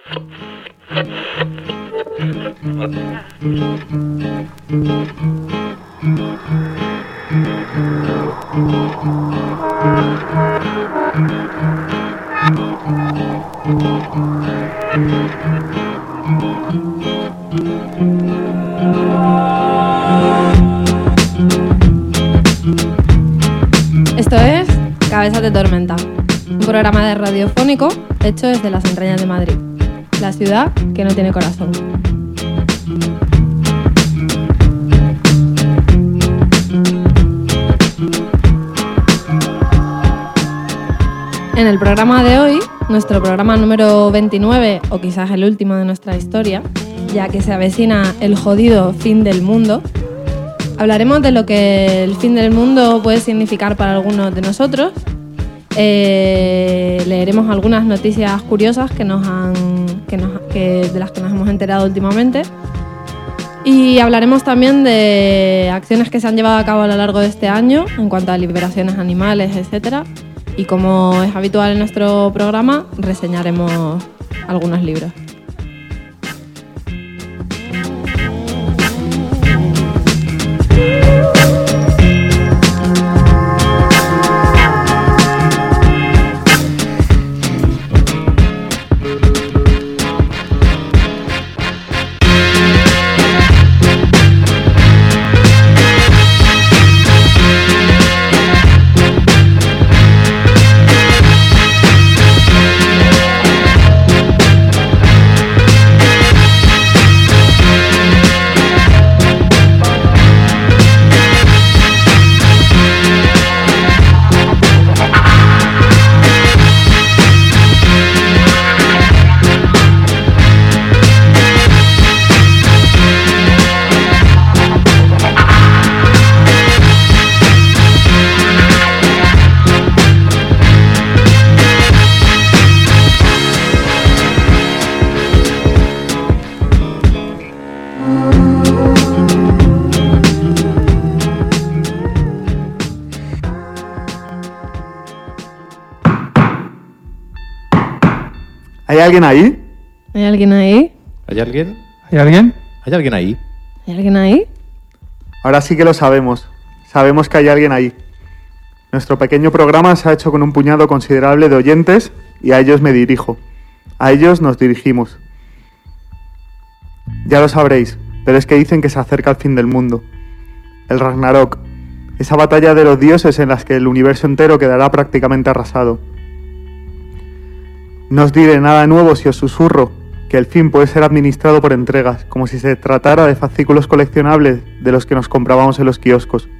Esto es Cabezas de Tormenta, un programa de radiofónico hecho desde las entrañas de Madrid, la ciudad que no tiene corazón. En el programa de hoy, nuestro programa número 29, o quizás el último de nuestra historia, ya que se avecina el jodido fin del mundo, hablaremos de lo que el fin del mundo puede significar para algunos de nosotros. Leeremos algunas noticias curiosas de las que nos hemos enterado últimamente. Y hablaremos también de acciones que se han llevado a cabo a lo largo de este año en cuanto a liberaciones animales, etc. Y como es habitual en nuestro programa, reseñaremos algunos libros. ¿Hay alguien ahí? ¿Hay alguien ahí? ¿Hay alguien? ¿Hay alguien? ¿Hay alguien ahí? ¿Hay alguien ahí? Ahora sí que lo sabemos. Sabemos que hay alguien ahí. Nuestro pequeño programa se ha hecho con un puñado considerable de oyentes y a ellos me dirijo. A ellos nos dirigimos. Ya lo sabréis, pero es que dicen que se acerca el fin del mundo. El Ragnarok. Esa batalla de los dioses en las que el universo entero quedará prácticamente arrasado. No os diré nada nuevo si os susurro que el fin puede ser administrado por entregas, como si se tratara de fascículos coleccionables de los que nos comprábamos en los kioscos.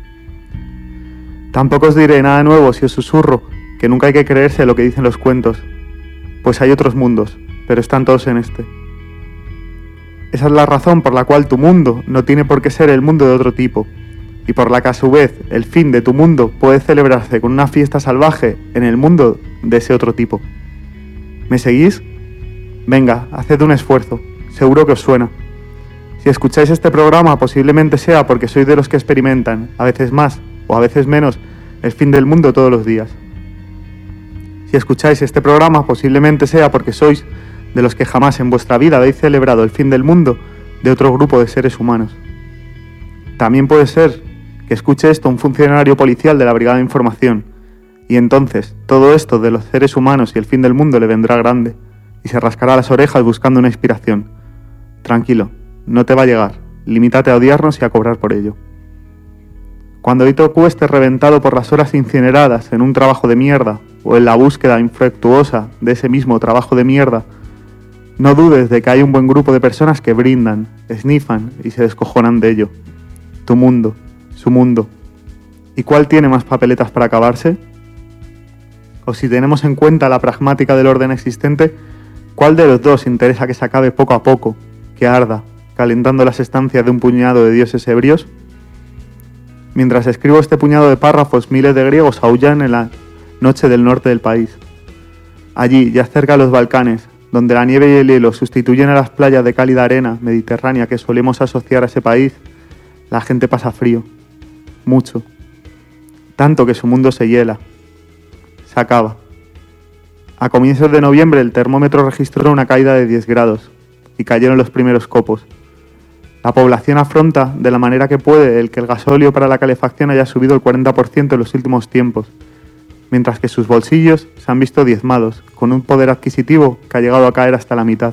Tampoco os diré nada nuevo si os susurro que nunca hay que creerse lo que dicen los cuentos, pues hay otros mundos, pero están todos en este. Esa es la razón por la cual tu mundo no tiene por qué ser el mundo de otro tipo, y por la que a su vez el fin de tu mundo puede celebrarse con una fiesta salvaje en el mundo de ese otro tipo. ¿Me seguís? Venga, haced un esfuerzo, seguro que os suena. Si escucháis este programa posiblemente sea porque sois de los que experimentan, a veces más o a veces menos, el fin del mundo todos los días. Si escucháis este programa posiblemente sea porque sois de los que jamás en vuestra vida habéis celebrado el fin del mundo de otro grupo de seres humanos. También puede ser que escuche esto un funcionario policial de la Brigada de Información, y entonces todo esto de los seres humanos y el fin del mundo le vendrá grande, y se rascará las orejas buscando una inspiración. Tranquilo, no te va a llegar, limítate a odiarnos y a cobrar por ello. Cuando hoy tú estés reventado por las horas incineradas en un trabajo de mierda, o en la búsqueda infructuosa de ese mismo trabajo de mierda, no dudes de que hay un buen grupo de personas que brindan, esnifan y se descojonan de ello. Tu mundo, su mundo. ¿Y cuál tiene más papeletas para acabarse? O si tenemos en cuenta la pragmática del orden existente, ¿cuál de los dos interesa que se acabe poco a poco, que arda, calentando las estancias de un puñado de dioses ebrios? Mientras escribo este puñado de párrafos, miles de griegos aúllan en la noche del norte del país. Allí, ya cerca de los Balcanes, donde la nieve y el hielo sustituyen a las playas de cálida arena mediterránea que solemos asociar a ese país, la gente pasa frío. Mucho. Tanto que su mundo se hiela. Se acaba. A comienzos de noviembre el termómetro registró una caída de 10 grados y cayeron los primeros copos. La población afronta de la manera que puede el que el gasóleo para la calefacción haya subido el 40% en los últimos tiempos, mientras que sus bolsillos se han visto diezmados, con un poder adquisitivo que ha llegado a caer hasta la mitad.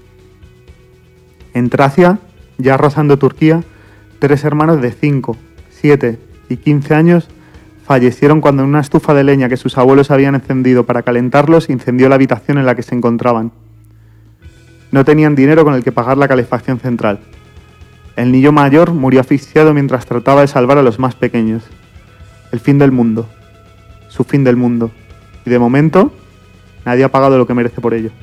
En Tracia, ya rozando Turquía, 3 hermanos de 5, 7 y 15 años fallecieron cuando en una estufa de leña que sus abuelos habían encendido para calentarlos incendió la habitación en la que se encontraban. No tenían dinero con el que pagar la calefacción central. El niño mayor murió asfixiado mientras trataba de salvar a los más pequeños. El fin del mundo. Su fin del mundo. Y de momento, nadie ha pagado lo que merece por ello.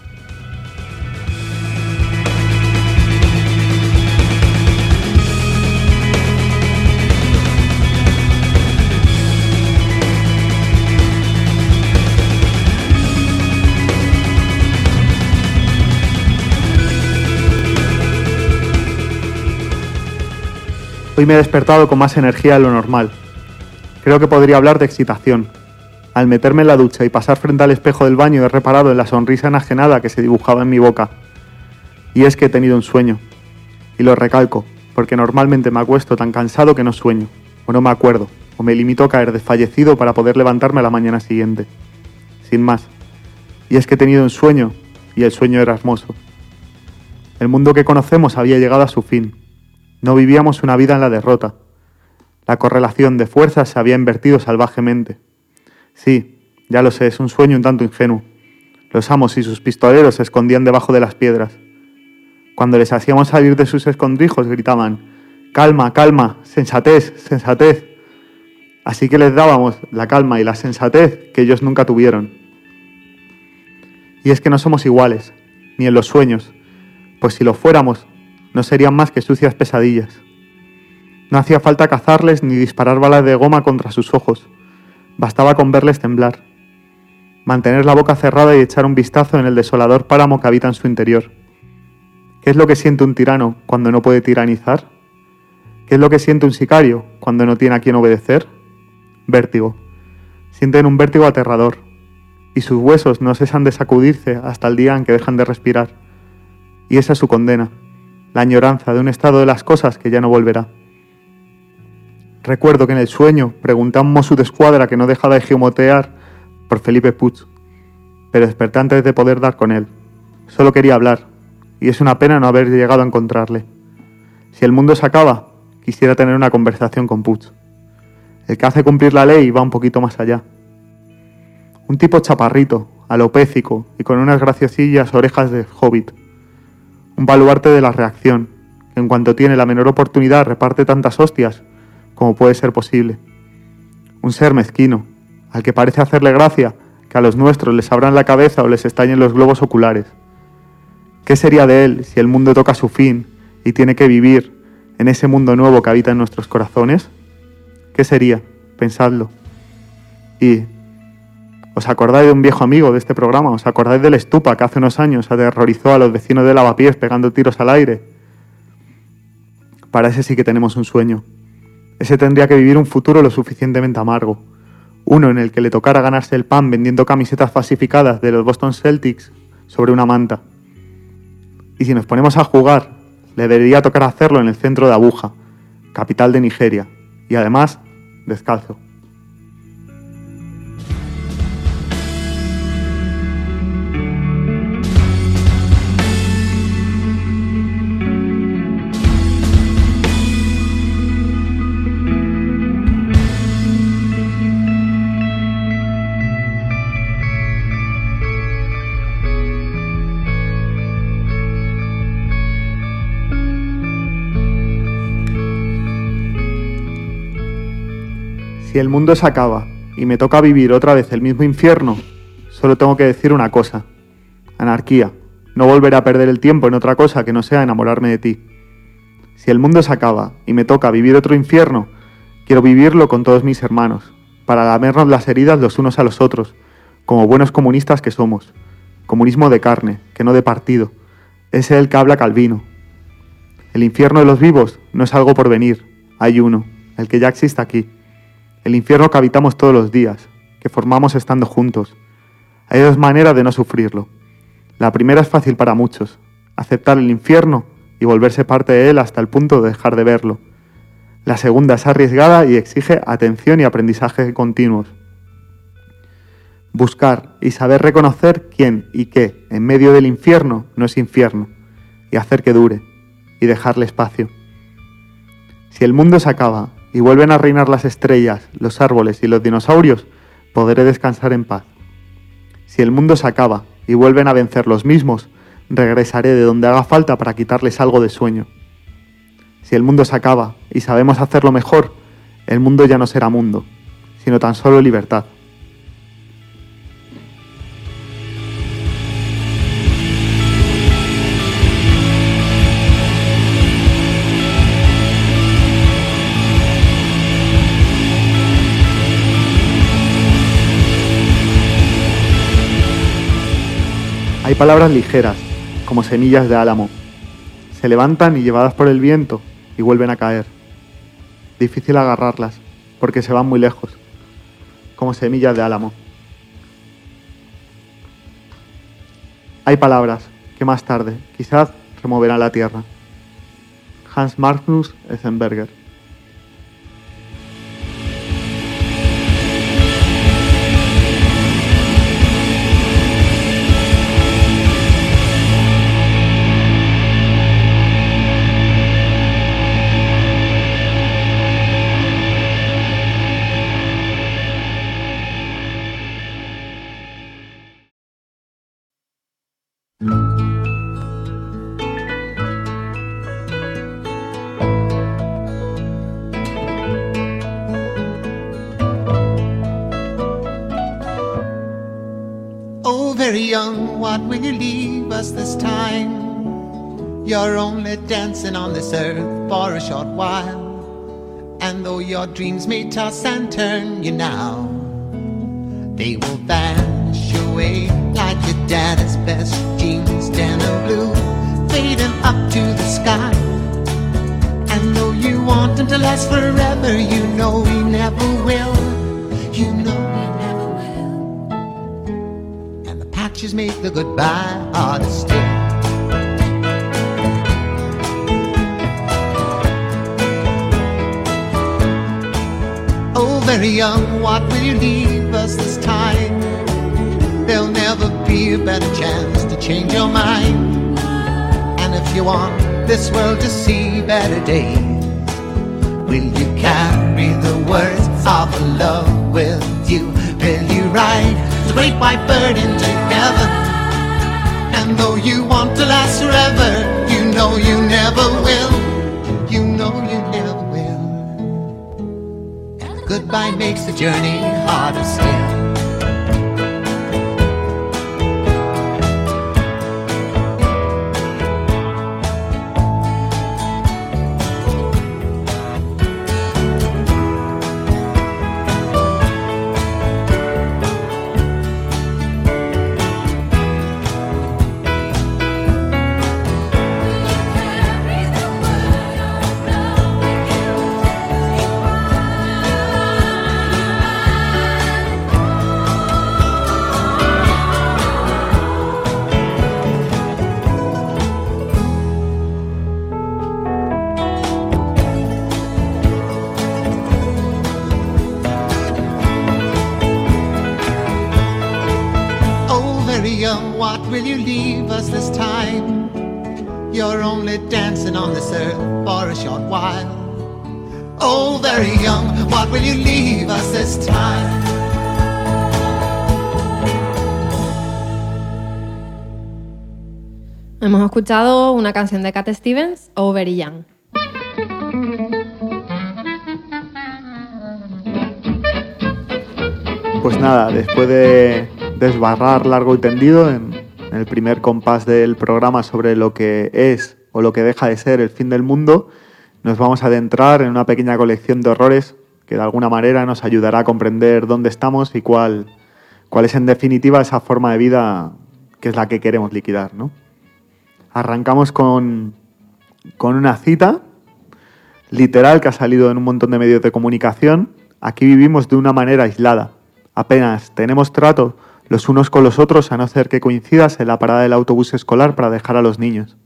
Hoy me he despertado con más energía de lo normal. Creo que podría hablar de excitación. Al meterme en la ducha y pasar frente al espejo del baño he reparado en la sonrisa enajenada que se dibujaba en mi boca. Y es que he tenido un sueño. Y lo recalco, porque normalmente me acuesto tan cansado que no sueño, o no me acuerdo, o me limito a caer desfallecido para poder levantarme a la mañana siguiente. Sin más. Y es que he tenido un sueño, y el sueño era hermoso. El mundo que conocemos había llegado a su fin. No vivíamos una vida en la derrota. La correlación de fuerzas se había invertido salvajemente. Sí, ya lo sé, es un sueño un tanto ingenuo. Los amos y sus pistoleros se escondían debajo de las piedras. Cuando les hacíamos salir de sus escondrijos gritaban: «Calma, calma, sensatez, sensatez». Así que les dábamos la calma y la sensatez que ellos nunca tuvieron. Y es que no somos iguales, ni en los sueños, pues si lo fuéramos, no serían más que sucias pesadillas. No hacía falta cazarles ni disparar balas de goma contra sus ojos. Bastaba con verles temblar. Mantener la boca cerrada y echar un vistazo en el desolador páramo que habita en su interior. ¿Qué es lo que siente un tirano cuando no puede tiranizar? ¿Qué es lo que siente un sicario cuando no tiene a quien obedecer? Vértigo. Sienten un vértigo aterrador. Y sus huesos no cesan de sacudirse hasta el día en que dejan de respirar. Y esa es su condena. La añoranza de un estado de las cosas que ya no volverá. Recuerdo que en el sueño pregunté a un mosso de escuadra que no dejaba de gimotear por Felipe Puig, pero desperté antes de poder dar con él. Solo quería hablar, y es una pena no haber llegado a encontrarle. Si el mundo se acaba, quisiera tener una conversación con Puig. El que hace cumplir la ley va un poquito más allá. Un tipo chaparrito, alopécico y con unas graciosillas orejas de hobbit. Un baluarte de la reacción, que en cuanto tiene la menor oportunidad reparte tantas hostias como puede ser posible. Un ser mezquino, al que parece hacerle gracia que a los nuestros les abran la cabeza o les estallen los globos oculares. ¿Qué sería de él si el mundo toca su fin y tiene que vivir en ese mundo nuevo que habita en nuestros corazones? ¿Qué sería? Pensadlo. Y ¿os acordáis de un viejo amigo de este programa? ¿Os acordáis del Estupa que hace unos años aterrorizó a los vecinos de Lavapiés pegando tiros al aire? Para ese sí que tenemos un sueño. Ese tendría que vivir un futuro lo suficientemente amargo. Uno en el que le tocara ganarse el pan vendiendo camisetas falsificadas de los Boston Celtics sobre una manta. Y si nos ponemos a jugar, le debería tocar hacerlo en el centro de Abuja, capital de Nigeria, y además, descalzo. Si el mundo se acaba y me toca vivir otra vez el mismo infierno, solo tengo que decir una cosa: anarquía. No volveré a perder el tiempo en otra cosa que no sea enamorarme de ti. Si el mundo se acaba y me toca vivir otro infierno, quiero vivirlo con todos mis hermanos, para lamernos las heridas los unos a los otros, como buenos comunistas que somos. Comunismo de carne, que no de partido. Ese es el que habla Calvino. El infierno de los vivos no es algo por venir, hay uno, el que ya existe aquí. El infierno que habitamos todos los días, que formamos estando juntos. Hay dos maneras de no sufrirlo. La primera es fácil para muchos: aceptar el infierno y volverse parte de él hasta el punto de dejar de verlo. La segunda es arriesgada y exige atención y aprendizaje continuos. Buscar y saber reconocer quién y qué en medio del infierno no es infierno, y hacer que dure, y dejarle espacio. Si el mundo se acaba y vuelven a reinar las estrellas, los árboles y los dinosaurios, podré descansar en paz. Si el mundo se acaba y vuelven a vencer los mismos, regresaré de donde haga falta para quitarles algo de sueño. Si el mundo se acaba y sabemos hacerlo mejor, el mundo ya no será mundo, sino tan solo libertad. Hay palabras ligeras, como semillas de álamo. Se levantan y llevadas por el viento y vuelven a caer. Difícil agarrarlas, porque se van muy lejos, como semillas de álamo. Hay palabras que más tarde, quizás, removerán la tierra. Hans Magnus Enzensberger. Very young, what will you leave us this time? You're only dancing on this earth for a short while, and though your dreams may toss and turn you now, they will vanish away like your daddy's best jeans, denim blue, fading up to the sky. And though you want them to last forever, you know we never will. You know patches make the goodbye harder still. Oh, very young, what will you leave us this time? There'll never be a better chance to change your mind. And if you want this world to see better days, will you carry the words of love with you? Will you ride the great white bird into heaven? And though you want to last forever, you know you never will. You know you never will. And the goodbye makes the journey harder still. What will you leave us this time? You're only dancing on this earth for a short while. Oh, very young, what will you leave us this time? Hemos escuchado una canción de Cat Stevens, Oh Very Young. Pues nada, después de desbarrar largo y tendido en el primer compás del programa sobre lo que es o lo que deja de ser el fin del mundo, nos vamos a adentrar en una pequeña colección de horrores que de alguna manera nos ayudará a comprender dónde estamos y cuál es en definitiva esa forma de vida que es la que queremos liquidar, ¿no? Arrancamos con una cita literal que ha salido en un montón de medios de comunicación. Aquí vivimos de una manera aislada. Apenas tenemos trato los unos con los otros a no ser que coincidas en la parada del autobús escolar para dejar a los niños.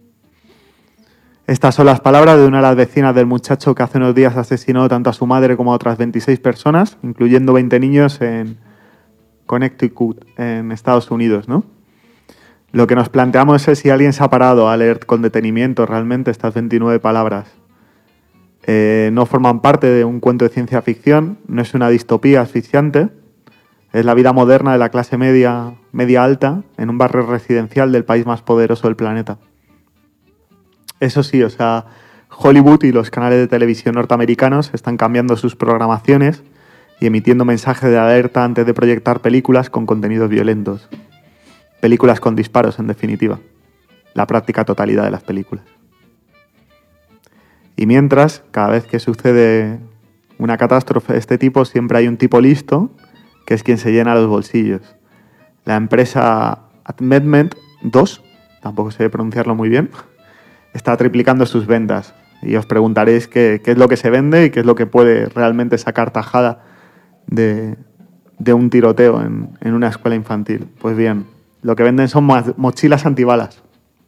Estas son las palabras de una de las vecinas del muchacho que hace unos días asesinó tanto a su madre como a otras 26 personas, incluyendo 20 niños en Connecticut, en Estados Unidos, ¿no? Lo que nos planteamos es si alguien se ha parado a leer con detenimiento realmente estas 29 palabras. No forman parte de un cuento de ciencia ficción, no es una distopía asfixiante, es la vida moderna de la clase media alta en un barrio residencial del país más poderoso del planeta. Eso sí, o sea, Hollywood y los canales de televisión norteamericanos están cambiando sus programaciones y emitiendo mensajes de alerta antes de proyectar películas con contenidos violentos. Películas con disparos, en definitiva. La práctica totalidad de las películas. Y mientras, cada vez que sucede una catástrofe de este tipo, siempre hay un tipo listo que es quien se llena los bolsillos. La empresa Admetment 2, tampoco sé pronunciarlo muy bien, está triplicando sus ventas. Y os preguntaréis qué es lo que se vende y qué es lo que puede realmente sacar tajada de un tiroteo en una escuela infantil. Pues bien, lo que venden son mochilas antibalas.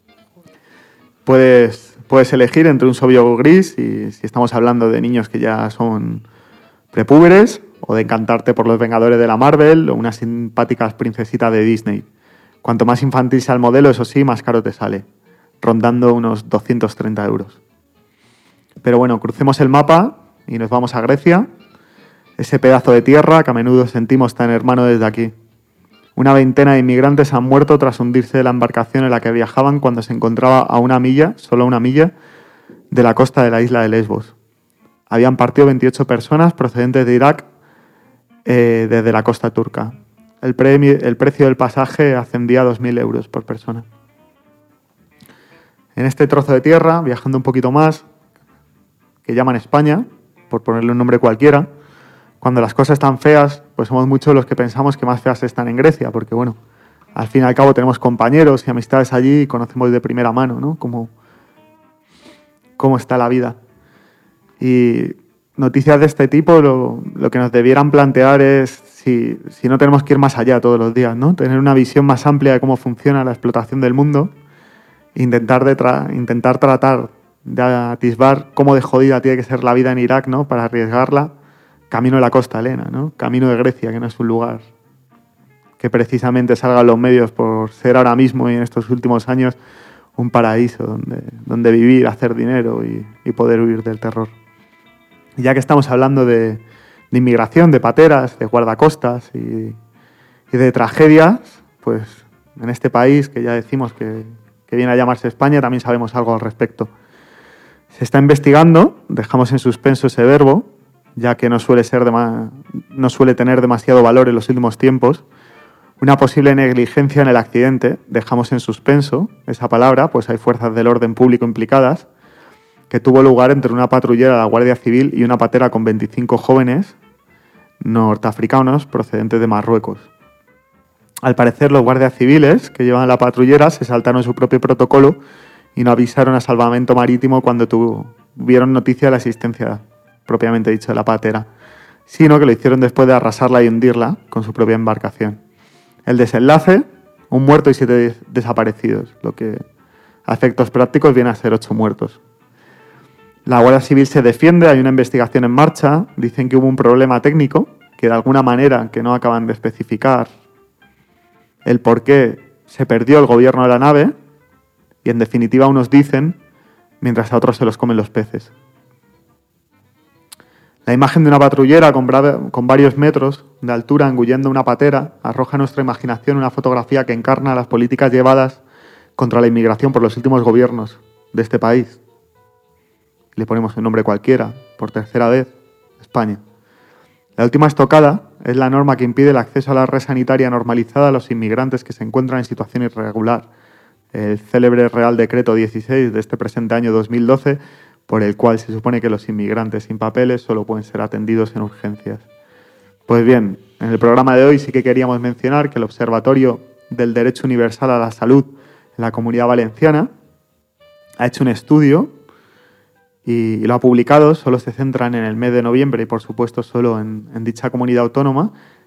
Puedes elegir entre un Sobio gris, y si estamos hablando de niños que ya son prepúberes, o de encantarte por los Vengadores de la Marvel o unas simpáticas princesitas de Disney. Cuanto más infantil sea el modelo, eso sí, más caro te sale, rondando unos 230 euros. Pero bueno, crucemos el mapa y nos vamos a Grecia, ese pedazo de tierra que a menudo sentimos tan hermano desde aquí. Una veintena de inmigrantes han muerto tras hundirse de la embarcación en la que viajaban cuando se encontraba a solo una milla, de la costa de la isla de Lesbos. Habían partido 28 personas procedentes de Irak desde la costa turca. El precio del pasaje ascendía a 2.000 euros por persona. En este trozo de tierra, viajando un poquito más, que llaman España, por ponerle un nombre cualquiera, cuando las cosas están feas, pues somos muchos los que pensamos que más feas están en Grecia, porque bueno, al fin y al cabo tenemos compañeros y amistades allí y conocemos de primera mano, ¿no? Cómo está la vida. Y noticias de este tipo lo que nos debieran plantear es si no tenemos que ir más allá todos los días, ¿no? Tener una visión más amplia de cómo funciona la explotación del mundo, intentar tratar de atisbar cómo de jodida tiene que ser la vida en Irak, ¿no? Para arriesgarla camino de la costa helena, ¿no? Camino de Grecia, que no es un lugar que precisamente salga en los medios por ser ahora mismo y en estos últimos años un paraíso donde vivir, hacer dinero y poder huir del terror. Y ya que estamos hablando de inmigración, de pateras, de guardacostas y de tragedias, pues en este país que ya decimos que viene a llamarse España, también sabemos algo al respecto. Se está investigando, dejamos en suspenso ese verbo, ya que no suele tener demasiado valor en los últimos tiempos, una posible negligencia en el accidente. Dejamos en suspenso esa palabra, pues hay fuerzas del orden público implicadas, que tuvo lugar entre una patrullera de la Guardia Civil y una patera con 25 jóvenes norteafricanos procedentes de Marruecos. Al parecer, los guardias civiles que llevaban la patrullera se saltaron su propio protocolo y no avisaron a Salvamento Marítimo cuando tuvieron noticia de la existencia, propiamente dicho, de la patera, sino que lo hicieron después de arrasarla y hundirla con su propia embarcación. El desenlace, un muerto y 7 desaparecidos, lo que a efectos prácticos viene a ser 8 muertos. La Guardia Civil se defiende, hay una investigación en marcha, dicen que hubo un problema técnico, que de alguna manera, que no acaban de especificar el por qué se perdió el gobierno de la nave, y en definitiva unos dicen, mientras a otros se los comen los peces. La imagen de una patrullera con varios metros de altura engullendo una patera arroja a nuestra imaginación una fotografía que encarna las políticas llevadas contra la inmigración por los últimos gobiernos de este país. Le ponemos un nombre cualquiera, por tercera vez, España. La última estocada es la norma que impide el acceso a la red sanitaria normalizada a los inmigrantes que se encuentran en situación irregular. El célebre Real Decreto 16 de este presente año 2012, por el cual se supone que los inmigrantes sin papeles solo pueden ser atendidos en urgencias. Pues bien, en el programa de hoy sí que queríamos mencionar que el Observatorio del Derecho Universal a la Salud en la Comunidad Valenciana ha hecho un estudio y lo ha publicado. Solo se centran en el mes de noviembre y, por supuesto, solo en dicha comunidad autónoma,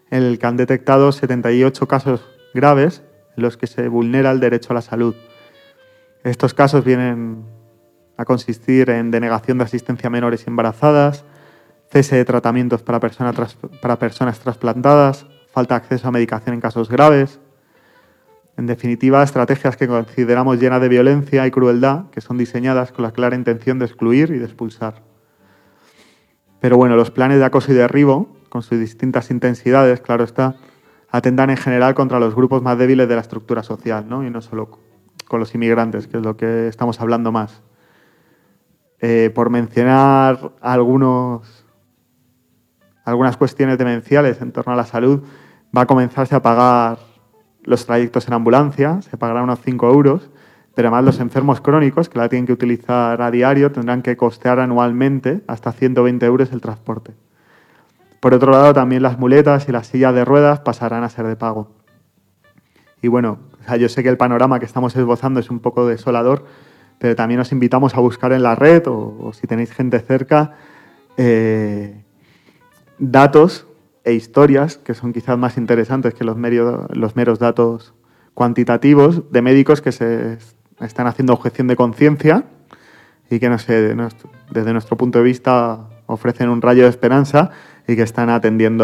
en el que han detectado 78 casos graves en los que se vulnera el derecho a la salud. Estos casos vienen a consistir en denegación de asistencia a menores y embarazadas, cese de tratamientos para personas trasplantadas, falta de acceso a medicación en casos graves. En definitiva, estrategias que consideramos llenas de violencia y crueldad, que son diseñadas con la clara intención de excluir y de expulsar. Pero bueno, los planes de acoso y derribo, con sus distintas intensidades, claro está, atentan en general contra los grupos más débiles de la estructura social, ¿no? Y no solo con los inmigrantes, que es lo que estamos hablando más. Por mencionar algunas cuestiones demenciales en torno a la salud, va a comenzarse a pagar los trayectos en ambulancia, se pagarán unos 5 euros, pero además los enfermos crónicos, que la tienen que utilizar a diario, tendrán que costear anualmente hasta 120 euros el transporte. Por otro lado, también las muletas y las sillas de ruedas pasarán a ser de pago. Y bueno, yo sé que el panorama que estamos esbozando es un poco desolador, pero también os invitamos a buscar en la red o si tenéis gente cerca, datos e historias que son quizás más interesantes que los meros datos cuantitativos de médicos que se están haciendo objeción de conciencia y que, no sé, desde nuestro punto de vista ofrecen un rayo de esperanza y que están atendiendo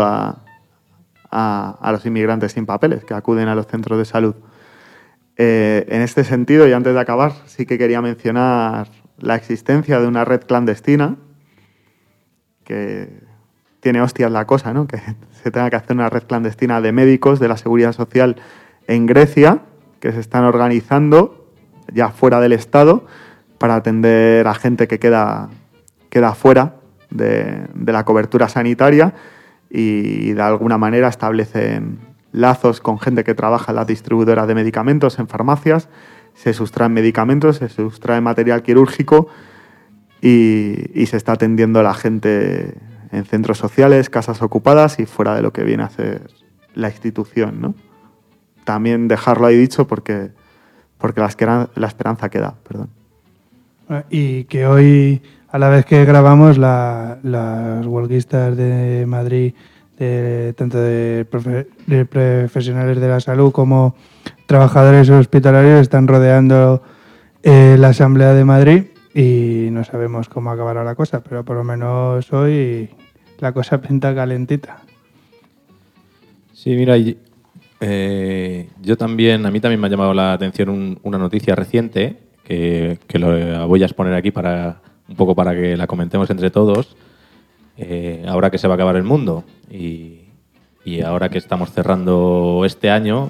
a los inmigrantes sin papeles que acuden a los centros de salud. En este sentido, y antes de acabar, sí que quería mencionar la existencia de una red clandestina que tiene hostias la cosa, ¿no? Que se tenga que hacer una red clandestina de médicos de la Seguridad Social en Grecia, que se están organizando ya fuera del Estado para atender a gente que queda fuera de la cobertura sanitaria y de alguna manera establecen lazos con gente que trabaja en las distribuidoras de medicamentos, en farmacias, se sustraen medicamentos, se sustrae material quirúrgico y se está atendiendo a la gente en centros sociales, casas ocupadas y fuera de lo que viene a ser la institución, ¿no? También dejarlo ahí dicho porque la esperanza queda, perdón. Y que hoy, a la vez que grabamos, las huelguistas de Madrid, tanto de profesionales de la salud como trabajadores hospitalarios, están rodeando la Asamblea de Madrid y no sabemos cómo acabará la cosa, pero por lo menos hoy la cosa pinta calentita. Sí, mira, a mí también me ha llamado la atención una noticia reciente que la voy a exponer aquí un poco para que la comentemos entre todos. Ahora que se va a acabar el mundo y ahora que estamos cerrando este año,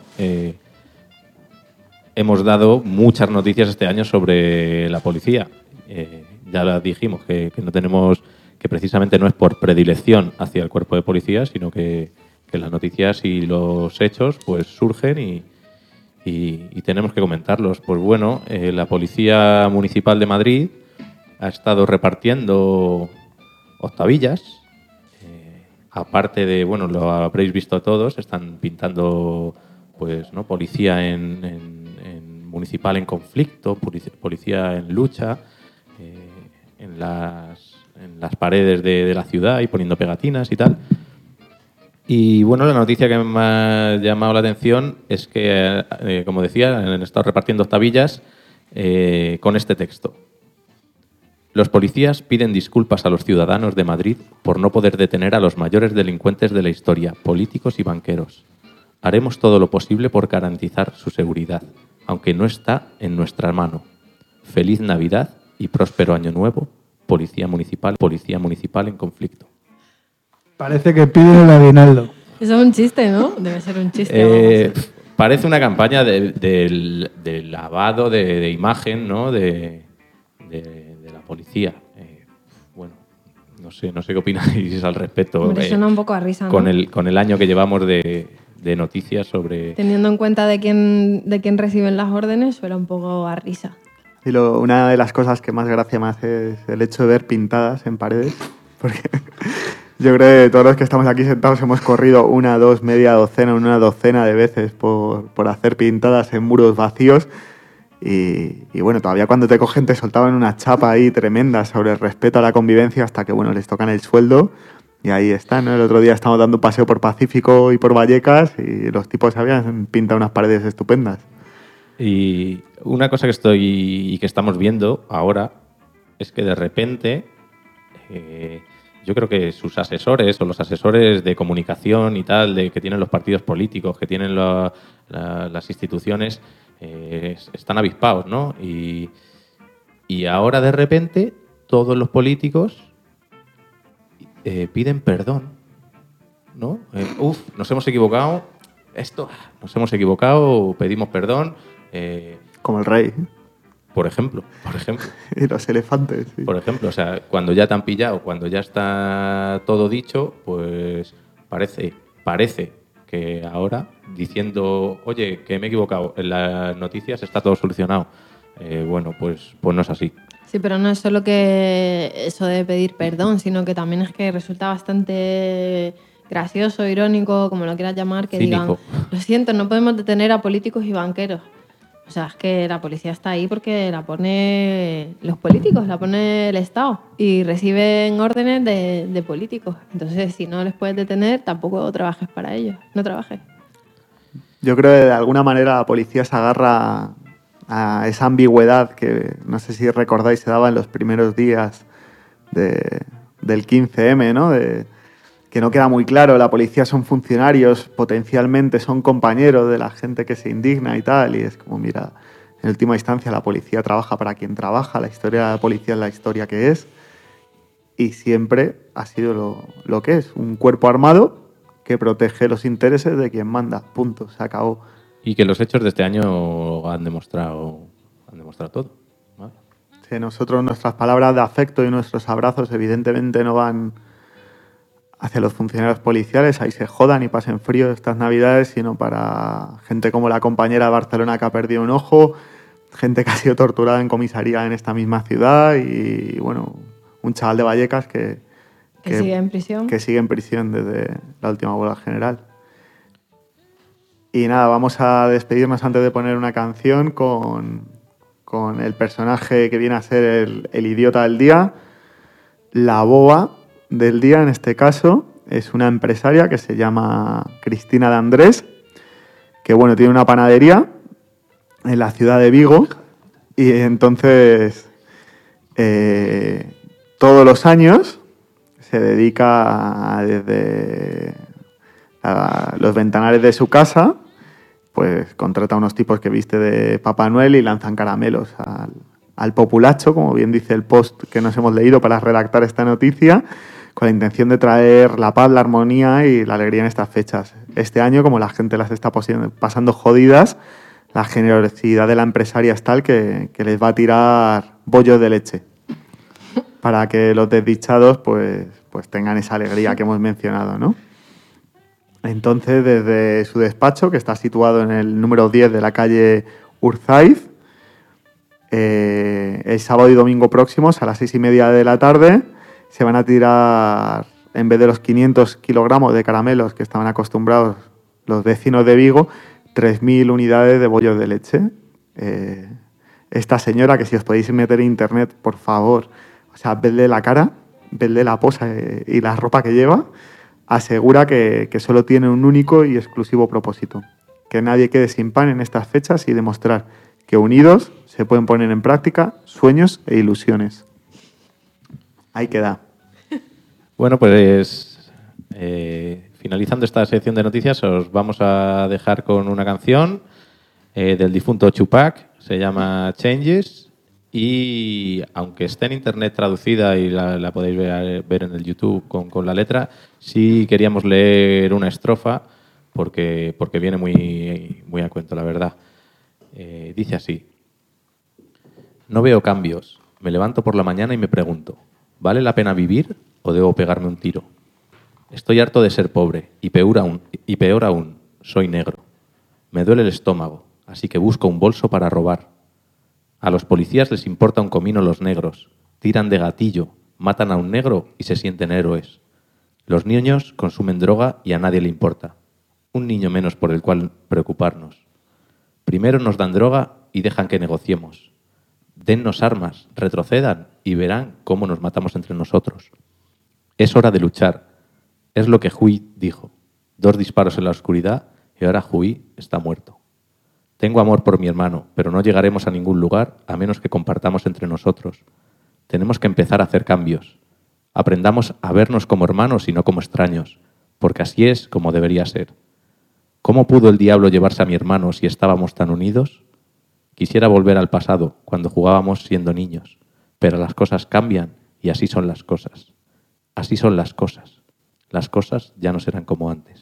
hemos dado muchas noticias este año sobre la policía. Ya la dijimos que no tenemos, que precisamente no es por predilección hacia el cuerpo de policía, sino que las noticias y los hechos pues surgen y tenemos que comentarlos. Pues bueno, la Policía Municipal de Madrid ha estado repartiendo octavillas. Aparte de, bueno, lo habréis visto todos, están pintando pues, ¿no? Policía en municipal en conflicto, policía en lucha, en las paredes de la ciudad y poniendo pegatinas y tal. Y bueno, la noticia que me ha llamado la atención es que, como decía, han estado repartiendo octavillas con este texto. Los policías piden disculpas a los ciudadanos de Madrid por no poder detener a los mayores delincuentes de la historia, políticos y banqueros. Haremos todo lo posible por garantizar su seguridad, aunque no está en nuestra mano. Feliz Navidad y próspero Año Nuevo, Policía Municipal en conflicto. Parece que piden el aguinaldo. Eso es un chiste, ¿no? Debe ser un chiste. Parece una campaña de lavado de imagen, ¿no? de la policía. Bueno, no sé qué opináis al respecto. Hombre, suena un poco a risa, ¿no? Con el año que llevamos de noticias sobre... Teniendo en cuenta de quién reciben las órdenes, suena un poco a risa. Y una de las cosas que más gracia me hace es el hecho de ver pintadas en paredes, porque yo creo que todos los que estamos aquí sentados hemos corrido una docena de veces por hacer pintadas en muros vacíos y bueno, todavía cuando te cogen te soltaban una chapa ahí tremenda sobre el respeto a la convivencia hasta que, bueno, les tocan el sueldo Y ahí está, ¿no? El otro día estábamos dando un paseo por Pacífico y por Vallecas y los tipos habían pintado unas paredes estupendas. Y una cosa que estamos viendo ahora es que de repente yo creo que sus asesores o los asesores de comunicación y tal, que tienen los partidos políticos, que tienen las instituciones, están avispados, ¿no? Y ahora de repente todos los políticos piden perdón, ¿no? Nos hemos equivocado, nos hemos equivocado, pedimos perdón. Como el rey. Por ejemplo. Y los elefantes. Sí. Por ejemplo, o sea, cuando ya te han pillado, cuando ya está todo dicho, pues parece que ahora, diciendo, oye, que me he equivocado, en las noticias está todo solucionado. Bueno, pues no es así. Sí, pero no es solo que eso de pedir perdón, sino que también es que resulta bastante gracioso, irónico, como lo quieras llamar, que cínico. Digan, lo siento, no podemos detener a políticos y banqueros. O sea, es que la policía está ahí porque la pone los políticos, la pone el Estado y reciben órdenes de políticos. Entonces, si no les puedes detener, tampoco trabajes para ellos, no trabajes. Yo creo que de alguna manera la policía se agarra a esa ambigüedad que, no sé si recordáis, se daba en los primeros días del 15M, ¿no? Que no queda muy claro, la policía son funcionarios, potencialmente son compañeros de la gente que se indigna y tal, y es como, mira, en última instancia la policía trabaja para quien trabaja, la historia de la policía es la historia que es, y siempre ha sido lo que es, un cuerpo armado que protege los intereses de quien manda, punto, se acabó. Y que los hechos de este año han demostrado todo, ¿vale? Sí, nosotros, nuestras palabras de afecto y nuestros abrazos evidentemente no van hacia los funcionarios policiales, ahí se jodan y pasen frío estas Navidades, sino para gente como la compañera de Barcelona que ha perdido un ojo, gente que ha sido torturada en comisaría en esta misma ciudad y, bueno, un chaval de Vallecas que sigue en prisión. Que sigue en prisión desde la última huelga general. Y nada, vamos a despedirnos antes de poner una canción con el personaje que viene a ser el idiota del día, la boba del día, en este caso, es una empresaria que se llama Cristina de Andrés, que bueno, tiene una panadería en la ciudad de Vigo y entonces todos los años se dedica desde los ventanales de su casa, pues contrata a unos tipos que viste de Papá Noel y lanzan caramelos al populacho, como bien dice el post que nos hemos leído para redactar esta noticia, con la intención de traer la paz, la armonía y la alegría en estas fechas. Este año, como la gente las está pasando jodidas, la generosidad de la empresaria es tal que les va a tirar bollos de leche para que los desdichados pues tengan esa alegría que hemos mencionado, ¿no? Entonces, desde su despacho, que está situado en el número 10 de la calle Urzaiz, el sábado y domingo próximos a las 6:30 de la tarde se van a tirar, en vez de los 500 kilogramos de caramelos que estaban acostumbrados los vecinos de Vigo, 3.000 unidades de bollos de leche. Esta señora, que si os podéis meter en internet, por favor, o sea, vedle la cara, vedle la posa y la ropa que lleva, asegura que solo tiene un único y exclusivo propósito: que nadie quede sin pan en estas fechas y demostrar que unidos se pueden poner en práctica sueños e ilusiones. Ahí queda. Bueno, pues finalizando esta sección de noticias, os vamos a dejar con una canción del difunto Tupac, se llama Changes, y aunque esté en internet traducida y la podéis ver en el YouTube con la letra, sí queríamos leer una estrofa porque viene muy a cuento, la verdad. Dice así: no veo cambios, me levanto por la mañana y me pregunto, ¿vale la pena vivir o debo pegarme un tiro? Estoy harto de ser pobre y peor aún, soy negro. Me duele el estómago, así que busco un bolso para robar. A los policías les importa un comino los negros. Tiran de gatillo, matan a un negro y se sienten héroes. Los niños consumen droga y a nadie le importa. Un niño menos por el cual preocuparnos. Primero nos dan droga y dejan que negociemos. Dennos armas, retrocedan y verán cómo nos matamos entre nosotros. Es hora de luchar. Es lo que Hui dijo. 2 disparos en la oscuridad y ahora Hui está muerto. Tengo amor por mi hermano, pero no llegaremos a ningún lugar a menos que compartamos entre nosotros. Tenemos que empezar a hacer cambios. Aprendamos a vernos como hermanos y no como extraños, porque así es como debería ser. ¿Cómo pudo el diablo llevarse a mi hermano si estábamos tan unidos? Quisiera volver al pasado, cuando jugábamos siendo niños, pero las cosas cambian y así son las cosas. Así son las cosas. Las cosas ya no serán como antes.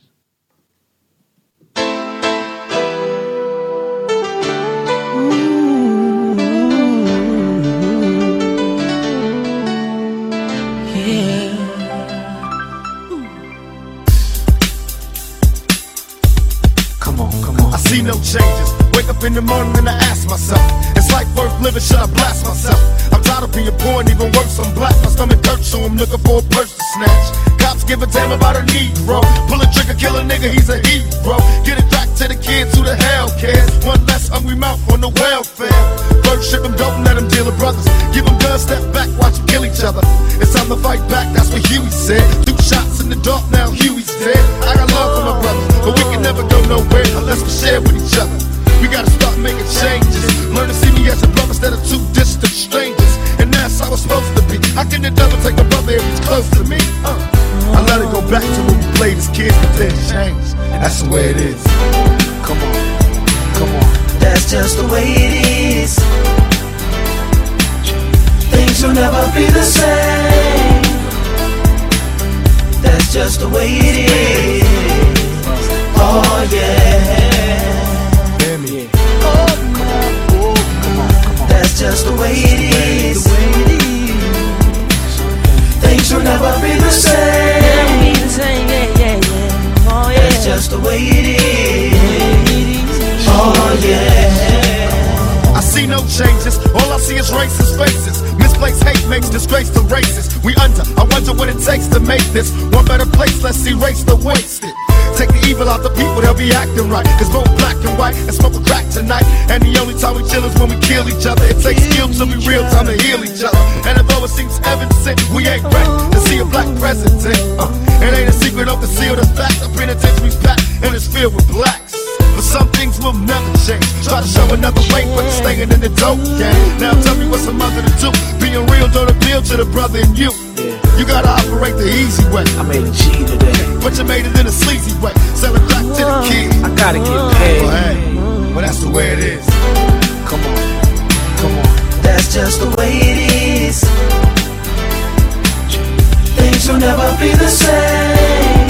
See no changes. Wake up in the morning and I ask myself, is life worth living? Should I blast myself? I'm tired of being poor and even worse, I'm black. My stomach hurts, so I'm looking for a purse to snatch. Cops give a damn about a Negro. Pull a trigger, kill a nigga, he's a hero. Get it back to the kids, who the hell cares? One less hungry mouth on the welfare. First ship them, don't let them deal with brothers. Give them guns, step back, watch them kill each other. It's time to fight back, that's what Huey said. 2 shots in the dark, now Huey's dead. I got love for my brothers, but we can never go nowhere unless we share with each other. We gotta start making changes. Learn to see me as a brother instead of 2 distant strangers. And that's how it's supposed to be. How can the devil take a brother if he's close to me? I let it go back to when we played as kids, but things change. That's the way it is. Come on, come on. That's just the way it is. Things will never be the same. That's just the way it is. Oh yeah. That's just the way it is. Things will never be the same. Oh yeah. That's just the way it is. Oh yeah. I see no changes, all I see is racist faces. Misplaced hate makes disgrace to races. We under, I wonder what it takes to make this one better place. Let's erase the wasted. Take the evil out the people, they'll be acting right. It's both black and white and smoke a crack tonight. And the only time we chill is when we kill each other. It takes skill to be real time to heal each other. And although it seems evident, we ain't ready to see a black president. It ain't a secret, don't conceal the fact. The penitentiary's packed and it's filled with blacks. But some things will never change. Try to show another way, but it's staying in the dope game. Now tell me what's a mother to do. Being real don't appeal to the brother in you. You gotta operate the easy way. I made a G today, but you made it in a sleazy way. Sell it back to the kids. I gotta get paid. Well, hey, well that's the way it is. Come on, come on. That's just the way it is. Things will never be the same.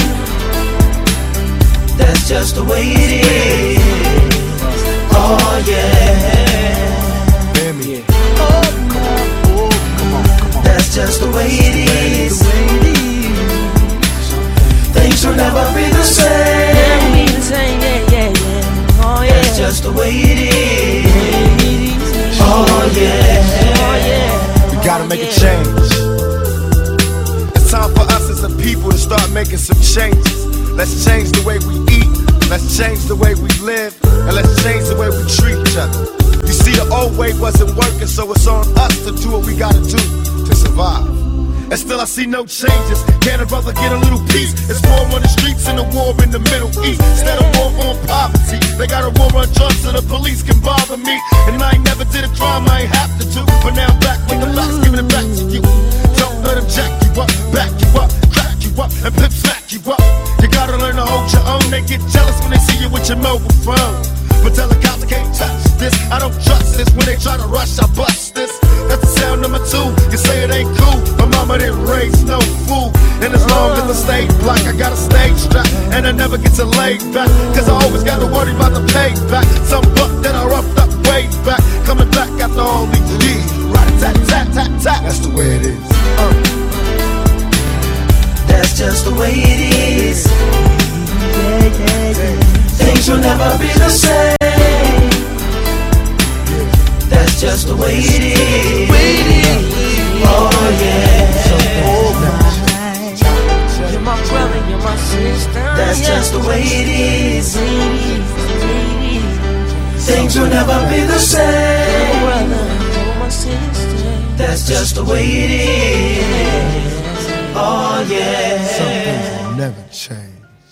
That's just the way it is. Oh yeah. That's just the way it is. Things will never be the same. That's just the way it is. Oh yeah. We gotta make a change. It's time for us as a people to start making some changes. Let's change the way we eat. Let's change the way we live. And let's change the way we treat each other. You see, the old way wasn't working, so it's on us to do what we gotta do to survive. And still I see no changes. Can a brother get a little peace? It's war on the streets and a war in the Middle East. Instead of war on poverty, they got a war on drugs so the police can bother me. And I ain't never did a crime I ain't have to do. But now I'm back with the facts, giving it back to you. Don't let them jack you up, back you up, crack you up, and pimp smack you up. You gotta learn to hold your own. They get jealous when they see you with your mobile phone. But tell the cops I can't touch this. I don't trust this. When they try to rush, I bust this. That's the sound number 2. You say it ain't cool. My mama didn't raise no fool. And as long as I stay black, I got a stage strap. And I never get to lay back. Cause I always gotta worry about the payback. Some buck that I roughed up way back. Coming back after all these years. Rat-a-tat-tat-tat-tat. That's the way it is. That's just the way it is. Things will never be the same. That's just the way it is. Oh yeah. You're my brother, you're my sister. That's just the way it is. Things will never be the same. That's just the way it is. Oh yeah. never change.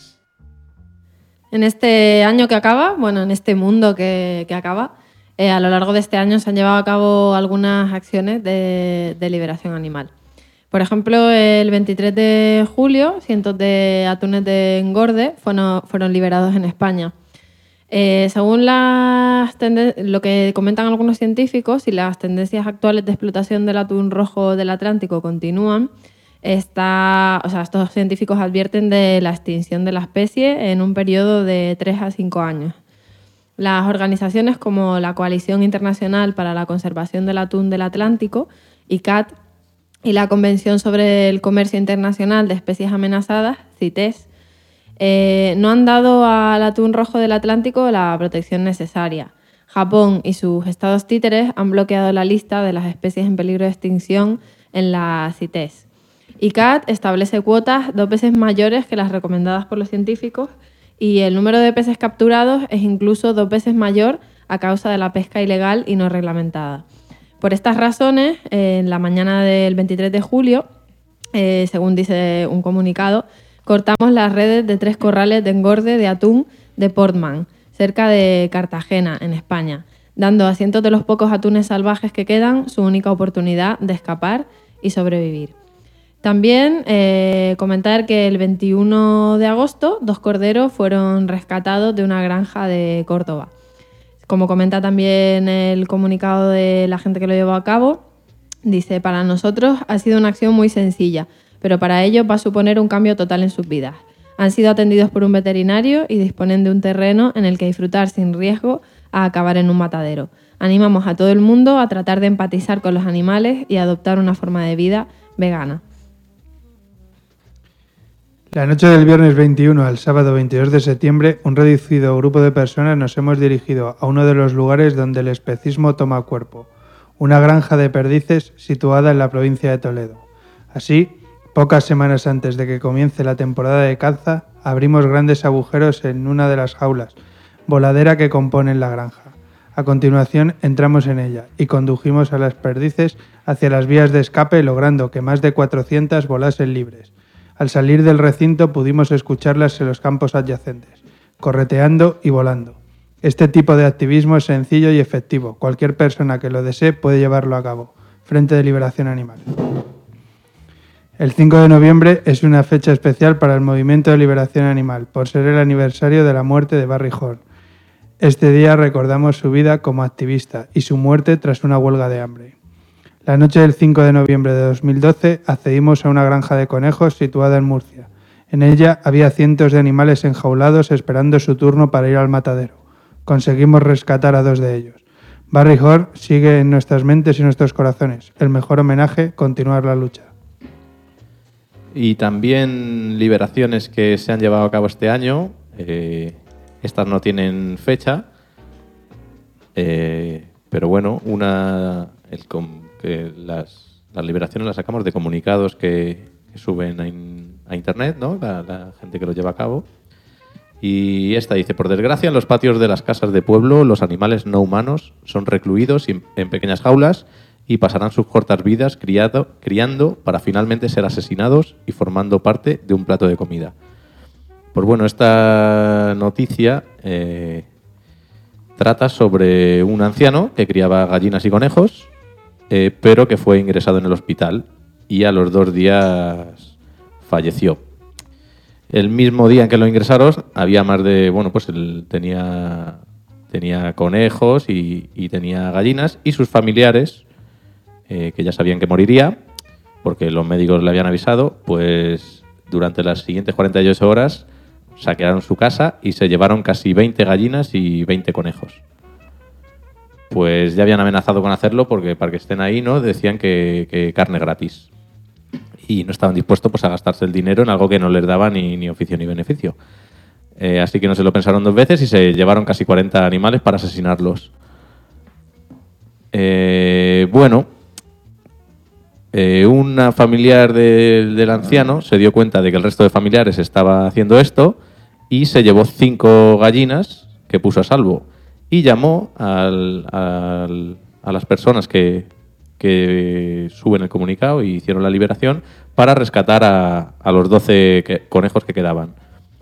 En este año que acaba, bueno, en este mundo que acaba, a lo largo de este año se han llevado a cabo algunas acciones de liberación animal. Por ejemplo, el 23 de julio, cientos de atunes de engorde fueron liberados en España. Según lo que comentan algunos científicos, si las tendencias actuales de explotación del atún rojo del Atlántico continúan, estos científicos advierten de la extinción de la especie en un periodo de 3 a 5 años. Las organizaciones como la Coalición Internacional para la Conservación del Atún del Atlántico, ICCAT, y la Convención sobre el Comercio Internacional de Especies Amenazadas, CITES, no han dado al atún rojo del Atlántico la protección necesaria. Japón y sus estados títeres han bloqueado la lista de las especies en peligro de extinción en la CITES. ICCAT establece cuotas 2 veces mayores que las recomendadas por los científicos y el número de peces capturados es incluso 2 veces mayor a causa de la pesca ilegal y no reglamentada. Por estas razones, en la mañana del 23 de julio, según dice un comunicado, cortamos las redes de 3 corrales de engorde de atún de Portman, cerca de Cartagena, en España, dando a cientos de los pocos atunes salvajes que quedan su única oportunidad de escapar y sobrevivir. También comentar que el 21 de agosto 2 corderos fueron rescatados de una granja de Córdoba. Como comenta también el comunicado de la gente que lo llevó a cabo, dice: para nosotros ha sido una acción muy sencilla, pero para ellos va a suponer un cambio total en sus vidas. Han sido atendidos por un veterinario y disponen de un terreno en el que disfrutar sin riesgo a acabar en un matadero. Animamos a todo el mundo a tratar de empatizar con los animales y adoptar una forma de vida vegana. La noche del viernes 21 al sábado 22 de septiembre, un reducido grupo de personas nos hemos dirigido a uno de los lugares donde el especismo toma cuerpo, una granja de perdices situada en la provincia de Toledo. Así, pocas semanas antes de que comience la temporada de caza, abrimos grandes agujeros en una de las jaulas, voladera que componen la granja. A continuación, entramos en ella y condujimos a las perdices hacia las vías de escape, logrando que más de 400 volasen libres. Al salir del recinto pudimos escucharlas en los campos adyacentes, correteando y volando. Este tipo de activismo es sencillo y efectivo. Cualquier persona que lo desee puede llevarlo a cabo. Frente de Liberación Animal. El 5 de noviembre es una fecha especial para el Movimiento de Liberación Animal, por ser el aniversario de la muerte de Barry Horn. Este día recordamos su vida como activista y su muerte tras una huelga de hambre. La noche del 5 de noviembre de 2012 accedimos a una granja de conejos situada en Murcia. En ella había cientos de animales enjaulados esperando su turno para ir al matadero. Conseguimos rescatar a 2 de ellos. Barry Horn sigue en nuestras mentes y nuestros corazones. El mejor homenaje, continuar la lucha. Y también liberaciones que se han llevado a cabo este año. Estas no tienen fecha, pero bueno, las liberaciones las sacamos de comunicados que suben a internet, ¿no? La gente que lo lleva a cabo. Y esta dice: por desgracia, en los patios de las casas de pueblo, los animales no humanos son recluidos en pequeñas jaulas y pasarán sus cortas vidas criando para finalmente ser asesinados y formando parte de un plato de comida. Pues bueno, esta noticia trata sobre un anciano que criaba gallinas y conejos, pero que fue ingresado en el hospital y a los 2 días falleció. El mismo día en que lo ingresaron había más de... Bueno, pues él tenía conejos y tenía gallinas, y sus familiares, que ya sabían que moriría, porque los médicos le habían avisado, pues durante las siguientes 48 horas saquearon su casa y se llevaron casi 20 gallinas y 20 conejos. Pues ya habían amenazado con hacerlo porque para que estén ahí, ¿no? Decían que carne gratis. Y no estaban dispuestos, pues, a gastarse el dinero en algo que no les daba ni oficio ni beneficio. Así que no se lo pensaron 2 veces y se llevaron casi 40 animales para asesinarlos. Una familiar del anciano se dio cuenta de que el resto de familiares estaba haciendo esto y se llevó 5 gallinas que puso a salvo y llamó a las personas que que suben el comunicado y hicieron la liberación para rescatar a los 12 conejos que quedaban.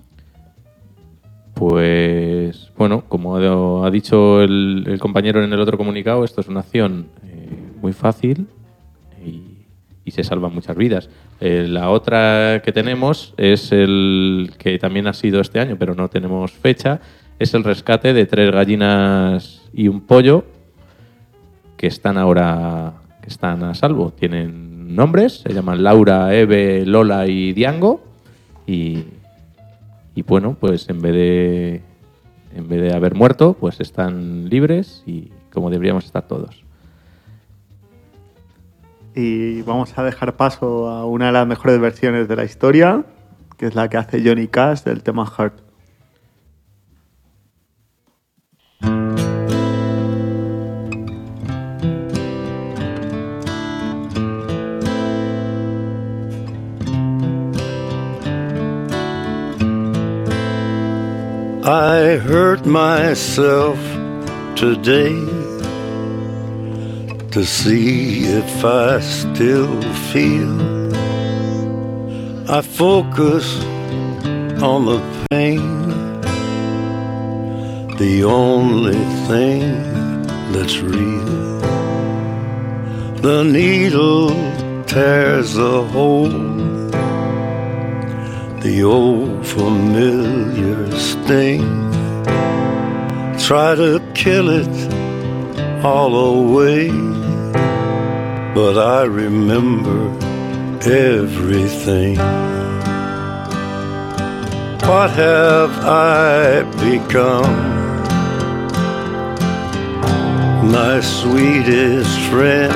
Pues bueno, como ha dicho el compañero en el otro comunicado, esto es una acción muy fácil y se salvan muchas vidas. La otra que tenemos es el que también ha sido este año, pero no tenemos fecha, es el rescate de 3 gallinas y un pollo que están a salvo. Tienen nombres, se llaman Laura, Eve, Lola y Diango y bueno, pues en vez de haber muerto, pues están libres y como deberíamos estar todos. Y vamos a dejar paso a una de las mejores versiones de la historia, que es la que hace Johnny Cash del tema Heart. I hurt myself today to see if I still feel. I focus on the pain, the only thing that's real. The needle tears a hole, the old familiar sting. Try to kill it all away, but I remember everything. What have I become? My sweetest friend.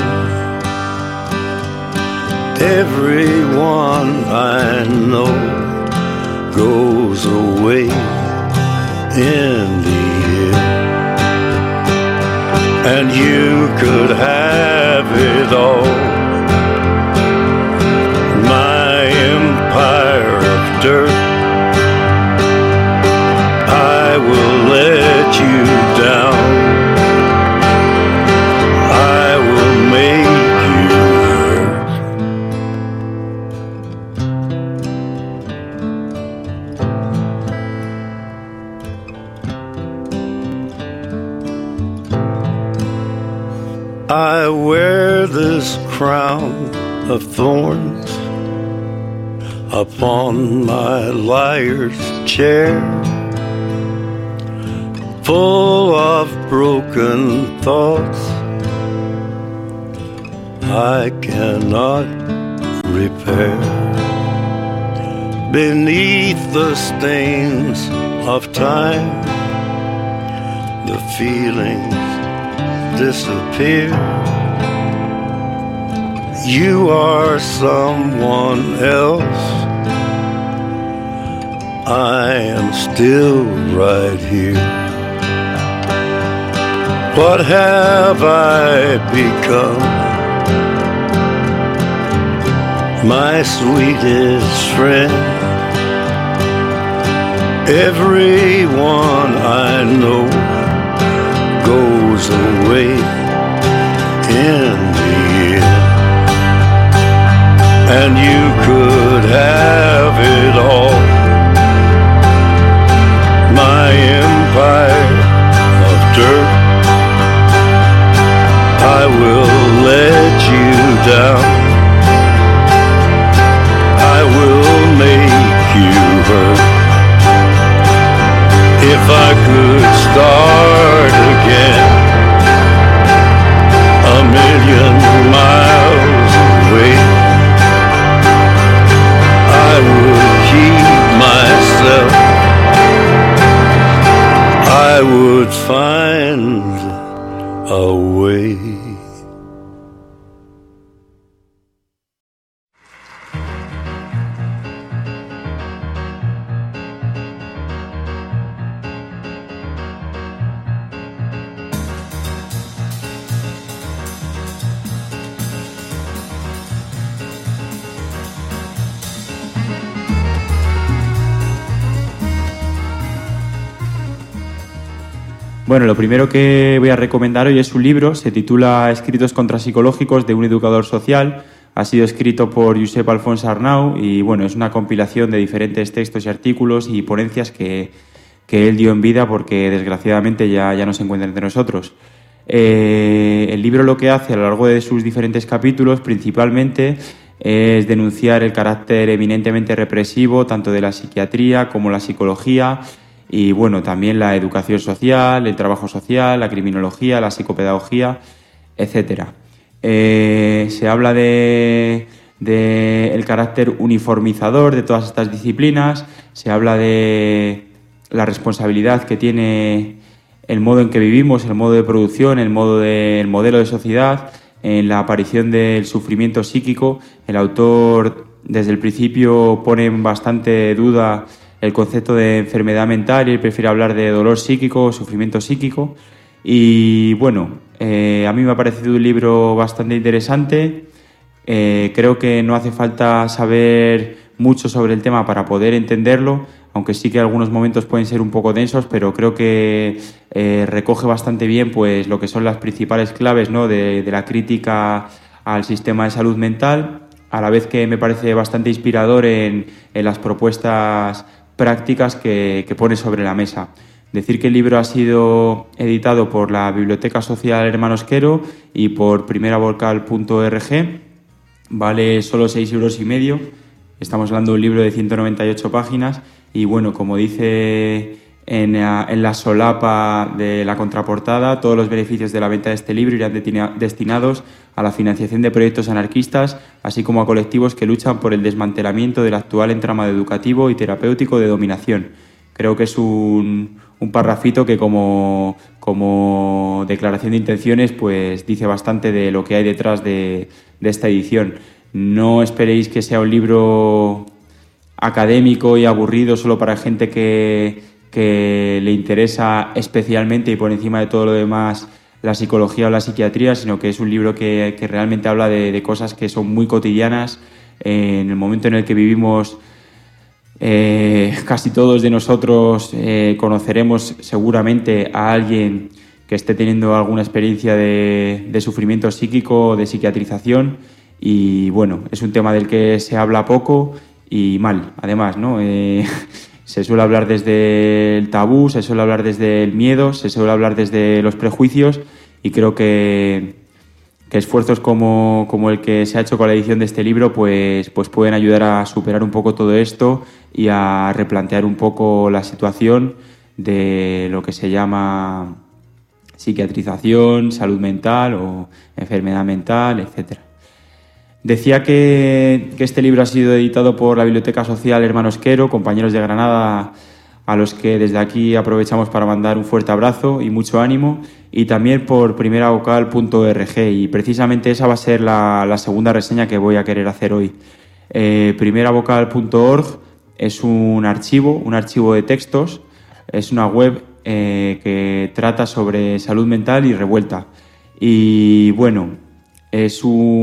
Everyone I know goes away in the end. And you could have it all, my empire of dirt. I will let you down, I will make you hurt. I wear this crown of thorns upon my liar's chair, full of broken thoughts I cannot repair. Beneath the stains of time, the feelings disappear. You are someone else, I am still right here. What have I become? My sweetest friend. Everyone I know goes away in the end. And you could have it all, my empire of dirt. I will let you down, I will make you hurt. If I could start again, a million miles away, I would keep myself, I would find a way. Bueno, lo primero que voy a recomendar hoy es un libro, se titula Escritos contrapsicológicos de un educador social. Ha sido escrito por Josep Alfons Arnau y bueno, es una compilación de diferentes textos y artículos y ponencias que él dio en vida porque desgraciadamente ya no se encuentra entre nosotros. El libro lo que hace a lo largo de sus diferentes capítulos principalmente es denunciar el carácter eminentemente represivo tanto de la psiquiatría como la psicología y bueno, también la educación social, el trabajo social, la criminología, la psicopedagogía, etcétera. Se habla de el carácter uniformizador de todas estas disciplinas, se habla de la responsabilidad que tiene el modo en que vivimos, el modo de producción, el modelo de sociedad, en la aparición del sufrimiento psíquico. El autor desde el principio pone en bastante duda el concepto de enfermedad mental y él prefiere hablar de dolor psíquico, sufrimiento psíquico. Y bueno, a mí me ha parecido un libro bastante interesante. Creo que no hace falta saber mucho sobre el tema para poder entenderlo, aunque sí que algunos momentos pueden ser un poco densos, pero creo que recoge bastante bien pues, lo que son las principales claves, ¿no? de la crítica al sistema de salud mental, a la vez que me parece bastante inspirador en las propuestas prácticas que pone sobre la mesa. Decir que el libro ha sido editado por la Biblioteca Social Hermanos Quero y por primeravocal.org. Vale solo 6,5 €. Estamos hablando de un libro de 198 páginas y bueno, como dice en la solapa de la contraportada, todos los beneficios de la venta de este libro irán destinados a la financiación de proyectos anarquistas, así como a colectivos que luchan por el desmantelamiento del actual entramado educativo y terapéutico de dominación. Creo que es un parrafito que como declaración de intenciones pues dice bastante de lo que hay detrás de esta edición. No esperéis que sea un libro académico y aburrido solo para gente que le interesa especialmente y por encima de todo lo demás la psicología o la psiquiatría, sino que es un libro que realmente habla de cosas que son muy cotidianas en el momento en el que vivimos. Casi todos de nosotros conoceremos seguramente a alguien que esté teniendo alguna experiencia de sufrimiento psíquico o de psiquiatrización y bueno, es un tema del que se habla poco y mal, además, ¿no? Se suele hablar desde el tabú, se suele hablar desde el miedo, se suele hablar desde los prejuicios y creo que esfuerzos como el que se ha hecho con la edición de este libro pues pueden ayudar a superar un poco todo esto y a replantear un poco la situación de lo que se llama psiquiatrización, salud mental o enfermedad mental, etc. Decía que este libro ha sido editado por la Biblioteca Social Hermanos Quero, compañeros de Granada, a los que desde aquí aprovechamos para mandar un fuerte abrazo y mucho ánimo, y también por primeravocal.org, y precisamente esa va a ser la segunda reseña que voy a querer hacer hoy. Primeravocal.org es un archivo de textos, es una web que trata sobre salud mental y revuelta. Y bueno, es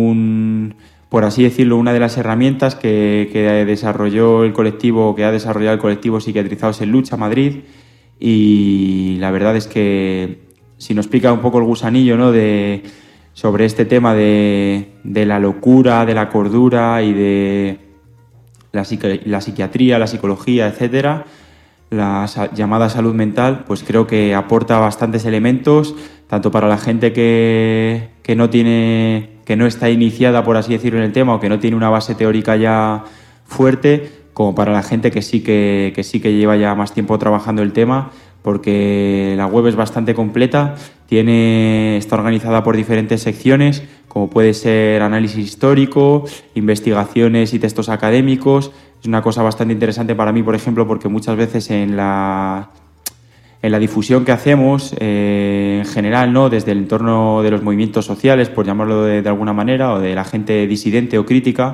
por así decirlo, una de las herramientas que desarrolló el colectivo, que ha desarrollado el colectivo Psiquiatrizados en Lucha, Madrid, y la verdad es que si nos pica un poco el gusanillo, ¿no? sobre este tema de la locura, de la cordura y de la psiquiatría, la psicología, etcétera, la llamada salud mental, pues creo que aporta bastantes elementos, tanto para la gente que no está iniciada, por así decirlo, en el tema o que no tiene una base teórica ya fuerte, como para la gente que sí que lleva ya más tiempo trabajando el tema, porque la web es bastante completa, está organizada por diferentes secciones, como puede ser análisis histórico, investigaciones y textos académicos. Es una cosa bastante interesante para mí, por ejemplo, porque muchas veces en la difusión que hacemos, en general, ¿no? Desde el entorno de los movimientos sociales, por llamarlo de alguna manera, o de la gente disidente o crítica,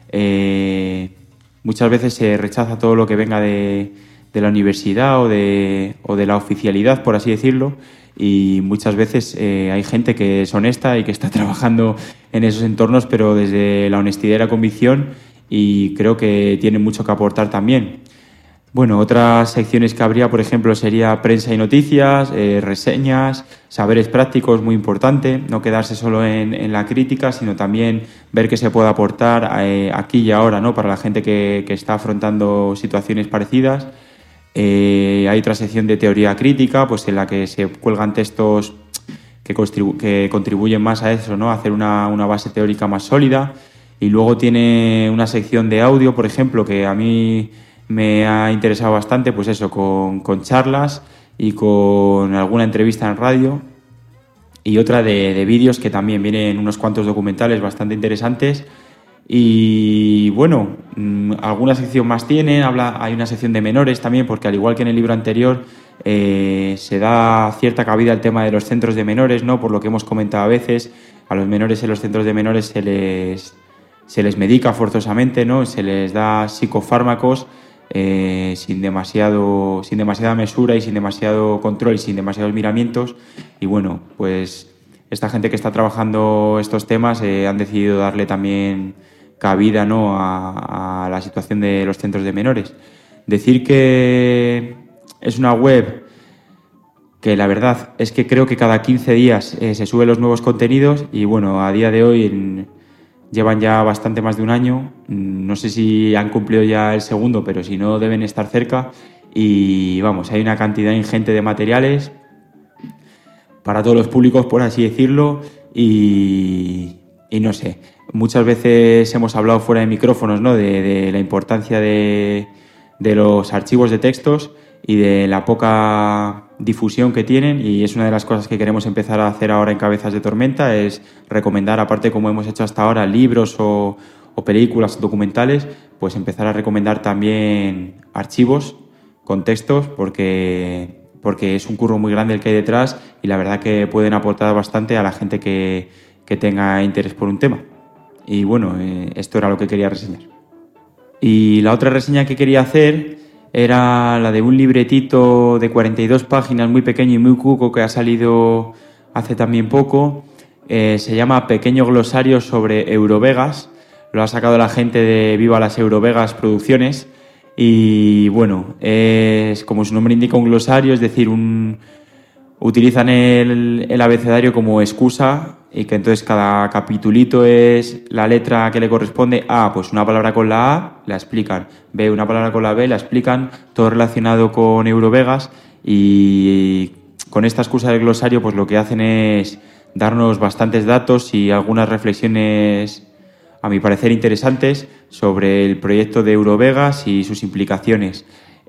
muchas veces se rechaza todo lo que venga de la universidad o de la oficialidad, por así decirlo, y muchas veces hay gente que es honesta y que está trabajando en esos entornos, pero desde la honestidad y la convicción, y creo que tiene mucho que aportar también. Bueno, otras secciones que habría, por ejemplo, sería prensa y noticias, reseñas, saberes prácticos, muy importante, no quedarse solo en la crítica, sino también ver qué se puede aportar aquí y ahora, ¿no? Para la gente que está afrontando situaciones parecidas. Hay otra sección de teoría crítica, pues en la que se cuelgan textos que contribuyen más a eso, ¿no? A hacer una base teórica más sólida. Y luego tiene una sección de audio, por ejemplo, que a mí me ha interesado bastante, pues eso, con charlas y con alguna entrevista en radio. Y otra de vídeos, que también vienen unos cuantos documentales bastante interesantes. Y bueno, alguna sección más tienen, hay una sección de menores también, porque al igual que en el libro anterior, se da cierta cabida al tema de los centros de menores, ¿no? Por lo que hemos comentado a veces, a los menores en los centros de menores se les medica forzosamente, ¿no? Se les da psicofármacos sin demasiada mesura y sin demasiado control y sin demasiados miramientos. Y bueno, pues esta gente que está trabajando estos temas han decidido darle también cabida, ¿no? a la situación de los centros de menores. Decir que es una web que la verdad es que creo que cada 15 días se suben los nuevos contenidos y bueno, a día de hoy llevan ya bastante más de un año. No sé si han cumplido ya el segundo, pero si no deben estar cerca. Y vamos, hay una cantidad ingente de materiales para todos los públicos, por así decirlo. Y no sé, muchas veces hemos hablado fuera de micrófonos, ¿no? de la importancia de los archivos de textos y de la poca difusión que tienen, y es una de las cosas que queremos empezar a hacer ahora en Cabezas de Tormenta, es recomendar, aparte como hemos hecho hasta ahora, libros o películas, documentales, pues empezar a recomendar también archivos con textos, porque es un curro muy grande el que hay detrás y la verdad que pueden aportar bastante a la gente que tenga interés por un tema. Y bueno, esto era lo que quería reseñar. Y la otra reseña que quería hacer era la de un libretito de 42 páginas, muy pequeño y muy cuco, que ha salido hace también poco. Se llama Pequeño glosario sobre Eurovegas. Lo ha sacado la gente de Viva las Eurovegas Producciones. Y bueno, es como su nombre indica, un glosario, es decir, utilizan el abecedario como excusa, y que entonces cada capitulito es la letra que le corresponde. A, pues una palabra con la A, la explican. B, una palabra con la B, la explican. Todo relacionado con Eurovegas. Y con esta excusa del glosario, pues lo que hacen es darnos bastantes datos y algunas reflexiones, a mi parecer, interesantes sobre el proyecto de Eurovegas y sus implicaciones.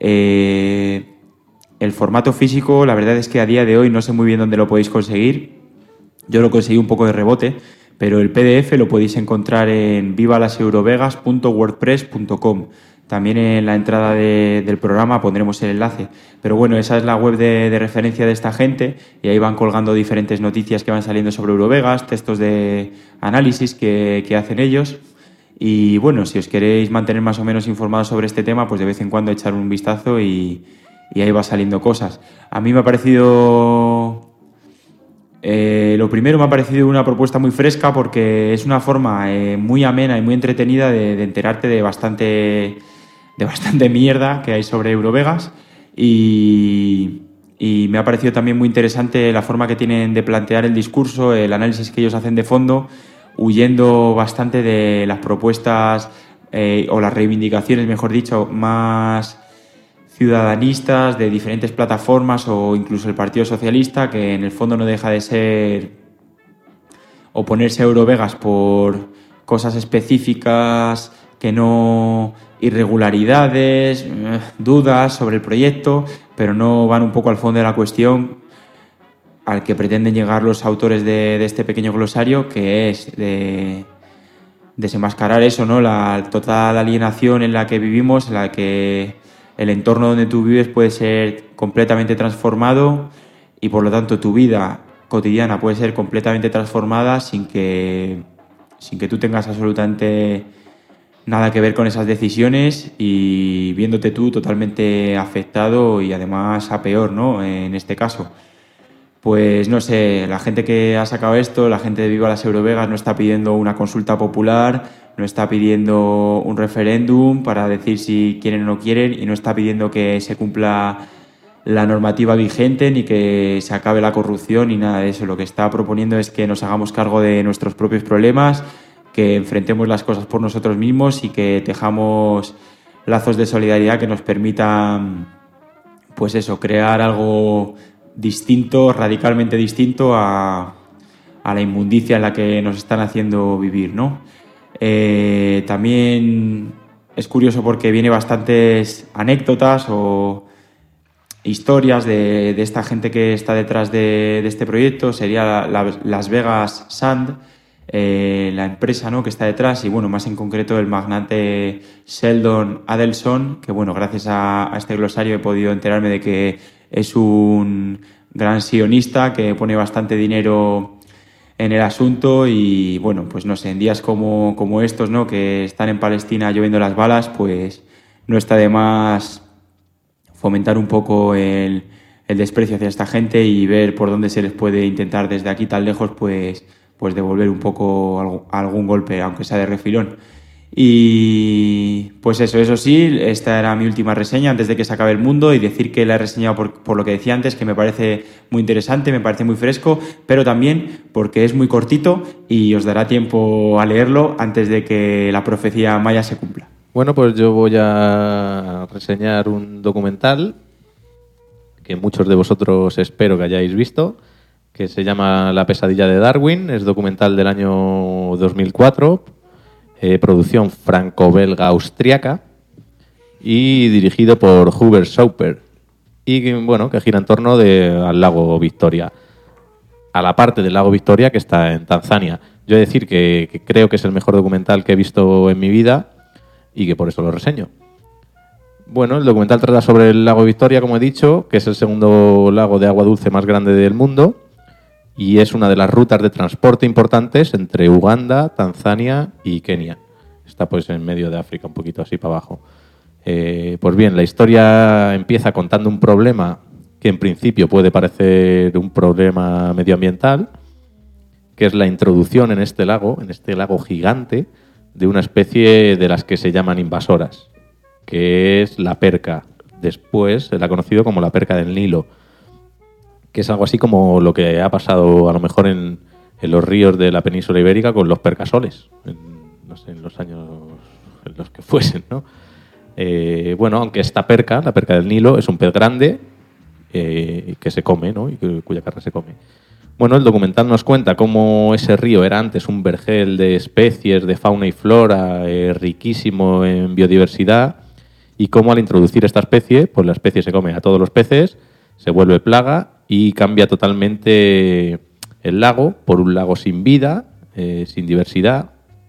El formato físico, la verdad es que a día de hoy no sé muy bien dónde lo podéis conseguir. Yo lo conseguí un poco de rebote, pero el PDF lo podéis encontrar en vivalaseurovegas.wordpress.com. También en la entrada del programa pondremos el enlace. Pero bueno, esa es la web de referencia de esta gente, y ahí van colgando diferentes noticias que van saliendo sobre Eurovegas, textos de análisis que hacen ellos. Y bueno, si os queréis mantener más o menos informados sobre este tema, pues de vez en cuando echar un vistazo y ahí va saliendo cosas. A mí me ha parecido... lo primero, me ha parecido una propuesta muy fresca, porque es una forma muy amena y muy entretenida de enterarte de bastante mierda que hay sobre Eurovegas, y me ha parecido también muy interesante la forma que tienen de plantear el discurso, el análisis que ellos hacen de fondo, huyendo bastante de las propuestas o las reivindicaciones, mejor dicho, más ciudadanistas de diferentes plataformas o incluso el Partido Socialista, que en el fondo no deja de ser oponerse a Eurovegas por cosas específicas, irregularidades, dudas sobre el proyecto, pero no van un poco al fondo de la cuestión al que pretenden llegar los autores de este pequeño glosario, que es de desenmascarar eso, ¿no? La total alienación en la que vivimos, en la que el entorno donde tú vives puede ser completamente transformado, y por lo tanto tu vida cotidiana puede ser completamente transformada sin que tú tengas absolutamente nada que ver con esas decisiones, y viéndote tú totalmente afectado y además a peor, ¿no? En este caso. Pues no sé, la gente que ha sacado esto, la gente de Viva las Eurovegas, no está pidiendo una consulta popular, no está pidiendo un referéndum para decir si quieren o no quieren, y no está pidiendo que se cumpla la normativa vigente ni que se acabe la corrupción ni nada de eso. Lo que está proponiendo es que nos hagamos cargo de nuestros propios problemas, que enfrentemos las cosas por nosotros mismos y que tejamos lazos de solidaridad que nos permitan, pues eso, crear algo distinto, radicalmente distinto a la inmundicia en la que nos están haciendo vivir, ¿no? También es curioso porque viene bastantes anécdotas o historias de esta gente que está detrás de este proyecto. Sería Las Vegas Sand, la empresa, ¿no?, que está detrás, y bueno, más en concreto el magnate Sheldon Adelson, que bueno, gracias a este glosario he podido enterarme de que es un gran sionista que pone bastante dinero en el asunto. Y bueno, pues no sé, en días como estos, ¿no?, que están en Palestina lloviendo las balas, pues no está de más fomentar un poco el desprecio hacia esta gente y ver por dónde se les puede intentar desde aquí tan lejos pues devolver un poco algún golpe, aunque sea de refilón. Y pues eso sí, esta era mi última reseña antes de que se acabe el mundo, y decir que la he reseñado por lo que decía antes, que me parece muy interesante, me parece muy fresco, pero también porque es muy cortito y os dará tiempo a leerlo antes de que la profecía maya se cumpla. Bueno, pues yo voy a reseñar un documental que muchos de vosotros espero que hayáis visto, que se llama La pesadilla de Darwin. Es documental del año 2004, producción franco-belga-austriaca y dirigido por Hubert Sauper, y bueno, que gira en torno al lago Victoria, a la parte del lago Victoria que está en Tanzania. Yo he de decir que creo que es el mejor documental que he visto en mi vida y que por eso lo reseño. Bueno, el documental trata sobre el lago Victoria, como he dicho, que es el segundo lago de agua dulce más grande del mundo y es una de las rutas de transporte importantes entre Uganda, Tanzania y Kenia. Está pues en medio de África, un poquito así para abajo. Pues bien, la historia empieza contando un problema que en principio puede parecer un problema medioambiental, que es la introducción en este lago gigante, de una especie de las que se llaman invasoras, que es la perca. Después se la ha conocido como la perca del Nilo, que es algo así como lo que ha pasado a lo mejor en los ríos de la península ibérica con los percasoles, no sé, en los años en los que fuesen, ¿no? Bueno, aunque esta perca, la perca del Nilo, es un pez grande que se come, ¿no?, y cuya carne se come. Bueno, el documental nos cuenta cómo ese río era antes un vergel de especies, de fauna y flora, riquísimo en biodiversidad, y cómo al introducir esta especie, pues la especie se come a todos los peces, se vuelve plaga y cambia totalmente el lago por un lago sin vida, sin diversidad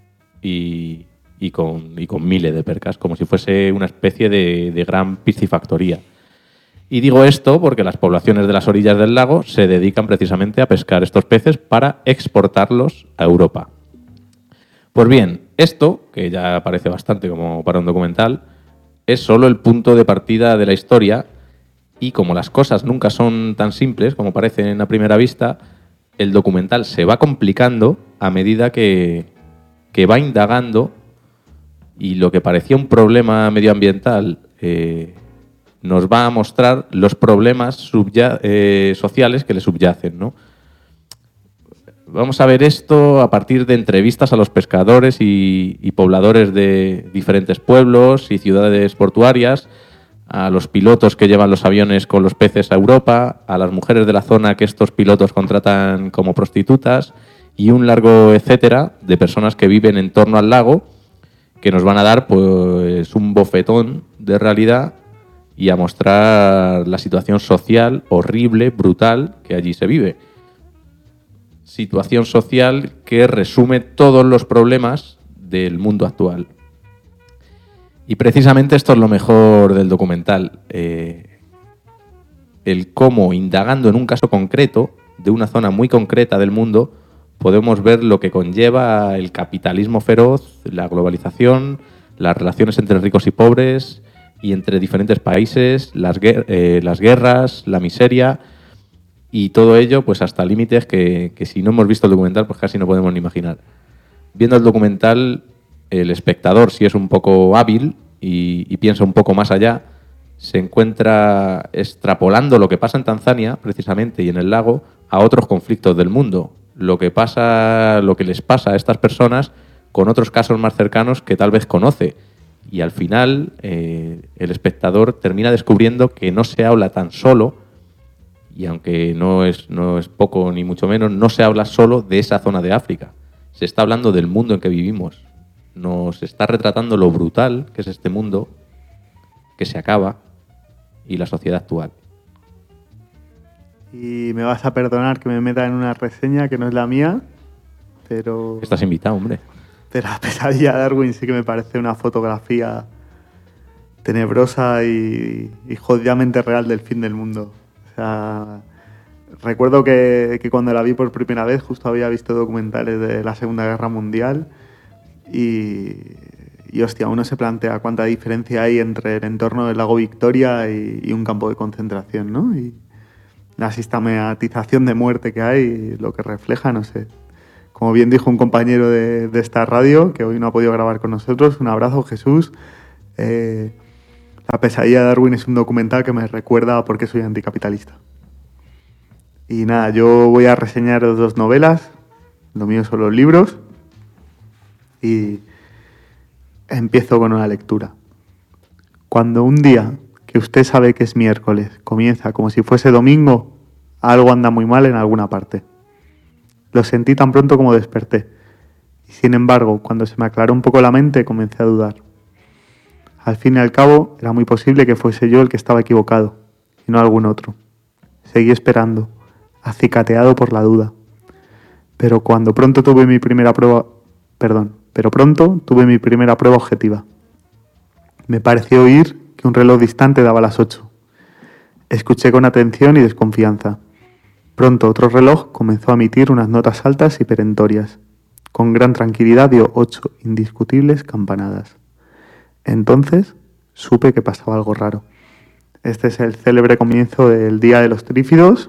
y con miles de percas, como si fuese una especie de gran piscifactoría. Y digo esto porque las poblaciones de las orillas del lago se dedican precisamente a pescar estos peces para exportarlos a Europa. Pues bien, esto, que ya parece bastante como para un documental, es solo el punto de partida de la historia, y como las cosas nunca son tan simples como parecen a primera vista, el documental se va complicando a medida que va indagando, y lo que parecía un problema medioambiental nos va a mostrar los problemas sociales que le subyacen, ¿no? Vamos a ver esto a partir de entrevistas a los pescadores y pobladores de diferentes pueblos y ciudades portuarias, a los pilotos que llevan los aviones con los peces a Europa, a las mujeres de la zona que estos pilotos contratan como prostitutas, y un largo etcétera de personas que viven en torno al lago, que nos van a dar pues un bofetón de realidad y a mostrar la situación social horrible, brutal, que allí se vive. Situación social que resume todos los problemas del mundo actual. Y precisamente esto es lo mejor del documental. El cómo, indagando en un caso concreto, de una zona muy concreta del mundo, podemos ver lo que conlleva el capitalismo feroz, la globalización, las relaciones entre ricos y pobres, y entre diferentes países, las guerras, la miseria, y todo ello pues hasta límites que si no hemos visto el documental pues casi no podemos ni imaginar. Viendo el documental el espectador, si es un poco hábil y piensa un poco más allá, se encuentra extrapolando lo que pasa en Tanzania, precisamente, y en el lago, a otros conflictos del mundo. Lo que les pasa a estas personas con otros casos más cercanos que tal vez conoce. Y al final, el espectador termina descubriendo que no se habla tan solo, y aunque no es poco ni mucho menos, no se habla solo de esa zona de África. Se está hablando del mundo en que vivimos. Nos está retratando lo brutal que es este mundo, que se acaba, y la sociedad actual. Y me vas a perdonar que me meta en una reseña que no es la mía, pero... Estás invitado, hombre. De La pesadilla de Darwin sí que me parece una fotografía tenebrosa y jodidamente real del fin del mundo. O sea, recuerdo que cuando la vi por primera vez justo había visto documentales de la Segunda Guerra Mundial y hostia, uno se plantea cuánta diferencia hay entre el entorno del lago Victoria y un campo de concentración, ¿no? Y la sistematización de muerte que hay, lo que refleja, no sé. Como bien dijo un compañero de esta radio, que hoy no ha podido grabar con nosotros, un abrazo, Jesús. La pesadilla de Darwin es un documental que me recuerda a por qué soy anticapitalista. Y nada, yo voy a reseñar 2 novelas, lo mío son los libros, y empiezo con una lectura. Cuando un día que usted sabe que es miércoles comienza como si fuese domingo, algo anda muy mal en alguna parte. Lo sentí tan pronto como desperté, y sin embargo, cuando se me aclaró un poco la mente, comencé a dudar. Al fin y al cabo, era muy posible que fuese yo el que estaba equivocado, y no algún otro. Seguí esperando, acicateado por la duda. Pero pronto tuve mi primera prueba objetiva. Me pareció oír que un reloj distante daba las 8. Escuché con atención y desconfianza. Pronto otro reloj comenzó a emitir unas notas altas y perentorias. Con gran tranquilidad dio 8 indiscutibles campanadas. Entonces supe que pasaba algo raro. Este es el célebre comienzo del Día de los Trífidos,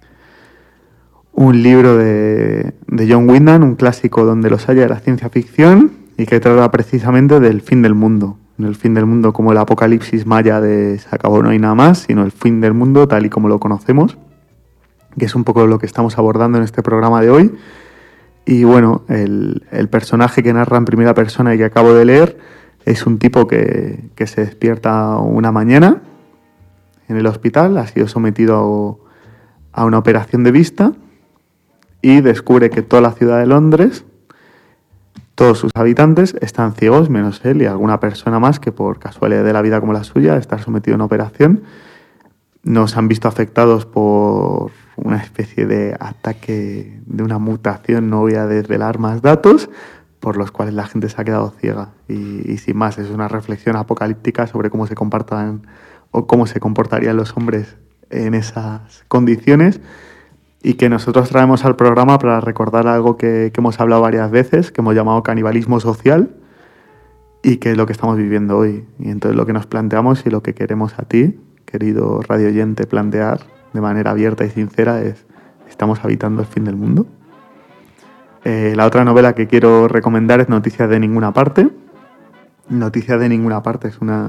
un libro de John Wyndham, un clásico donde los haya de la ciencia ficción y que trata precisamente del fin del mundo. No el fin del mundo como el apocalipsis maya de se acabó, no hay nada más, sino el fin del mundo tal y como lo conocemos, que es un poco lo que estamos abordando en este programa de hoy. Y bueno, el personaje que narra en primera persona y que acabo de leer es un tipo que se despierta una mañana en el hospital, ha sido sometido a una operación de vista y descubre que toda la ciudad de Londres, todos sus habitantes están ciegos, menos él y alguna persona más que por casualidad de la vida como la suya está sometido a una operación. Nos han visto afectados por una especie de ataque de una mutación, no voy a desvelar más datos, por los cuales la gente se ha quedado ciega. Y sin más, es una reflexión apocalíptica sobre cómo se comportan o cómo se comportarían los hombres en esas condiciones y que nosotros traemos al programa para recordar algo que hemos hablado varias veces, que hemos llamado canibalismo social y que es lo que estamos viviendo hoy. Y entonces lo que nos planteamos y lo que queremos a ti, querido radio oyente, plantear de manera abierta y sincera es: ¿estamos habitando el fin del mundo? La otra novela que quiero recomendar es Noticias de ninguna parte. Noticias de ninguna parte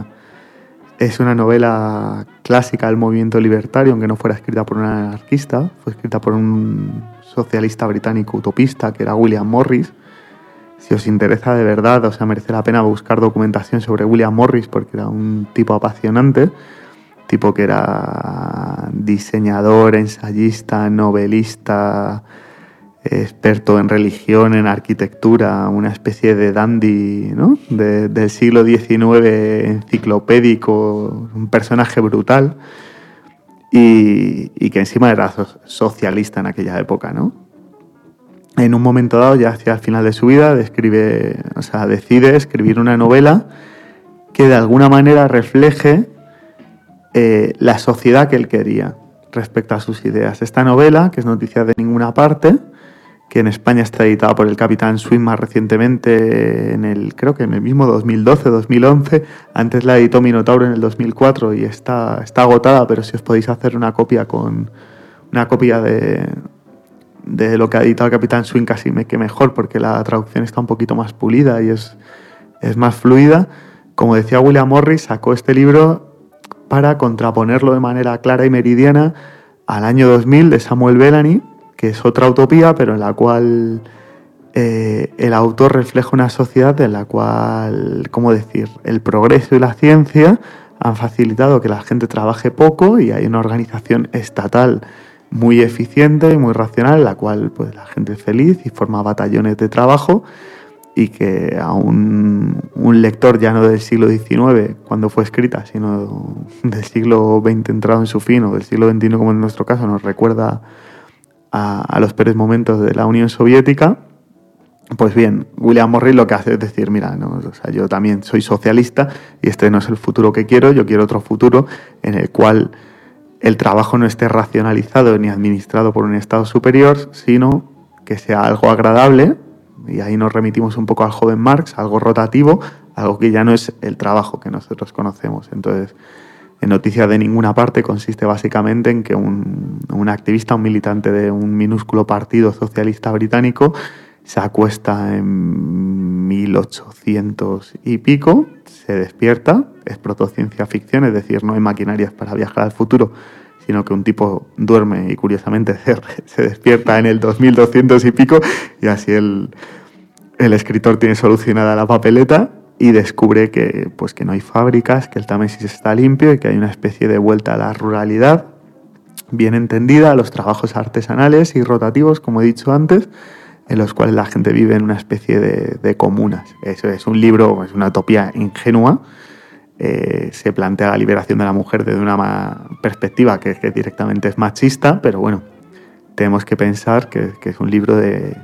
es una novela clásica del movimiento libertario, aunque no fuera escrita por un anarquista, fue escrita por un socialista británico utopista que era William Morris. Si os interesa de verdad, merece la pena buscar documentación sobre William Morris porque era un tipo apasionante, tipo que era diseñador, ensayista, novelista, experto en religión, en arquitectura, una especie de dandy, ¿no? del siglo XIX, enciclopédico, un personaje brutal y que encima era socialista en aquella época, ¿no? En un momento dado, ya hacia el final de su vida, decide escribir una novela que de alguna manera refleje la sociedad que él quería respecto a sus ideas. Esta novela, que es Noticias de ninguna parte, que en España está editada por el Capitán Swing más recientemente, creo que en el mismo 2012-2011, antes la editó Minotauro en el 2004 y está agotada, pero si os podéis hacer una copia de lo que ha editado el Capitán Swing casi que mejor, porque la traducción está un poquito más pulida y es es más fluida. Como decía William Morris, sacó este libro para contraponerlo de manera clara y meridiana al año 2000 de Samuel Bellamy, que es otra utopía, pero en la cual el autor refleja una sociedad en la cual, ¿cómo decir?, el progreso y la ciencia han facilitado que la gente trabaje poco y hay una organización estatal muy eficiente y muy racional en la cual pues, la gente es feliz y forma batallones de trabajo, y que a un lector ya no del siglo XIX cuando fue escrita, sino del siglo XX entrado en su fin, o del siglo XXI como en nuestro caso, nos recuerda a los peores momentos de la Unión Soviética. Pues bien, William Morris lo que hace es decir, mira, no, o sea, yo también soy socialista y este no es el futuro que quiero, yo quiero otro futuro en el cual el trabajo no esté racionalizado ni administrado por un Estado superior, sino que sea algo agradable, y ahí nos remitimos un poco al joven Marx, algo rotativo, algo que ya no es el trabajo que nosotros conocemos. Entonces, en Noticias de Ninguna Parte consiste básicamente en que un activista, un militante de un minúsculo partido socialista británico, se acuesta en 1800 y pico, se despierta, es protociencia ficción, es decir, no hay maquinarias para viajar al futuro, sino que un tipo duerme y curiosamente se despierta en el 2200 y pico, y así el escritor tiene solucionada la papeleta y descubre que no hay fábricas, que el Támesis está limpio y que hay una especie de vuelta a la ruralidad bien entendida, a los trabajos artesanales y rotativos, como he dicho antes, en los cuales la gente vive en una especie de comunas. Eso es un libro, es una utopía ingenua. Se plantea la liberación de la mujer desde una perspectiva que directamente es machista, pero bueno, tenemos que pensar que es un libro de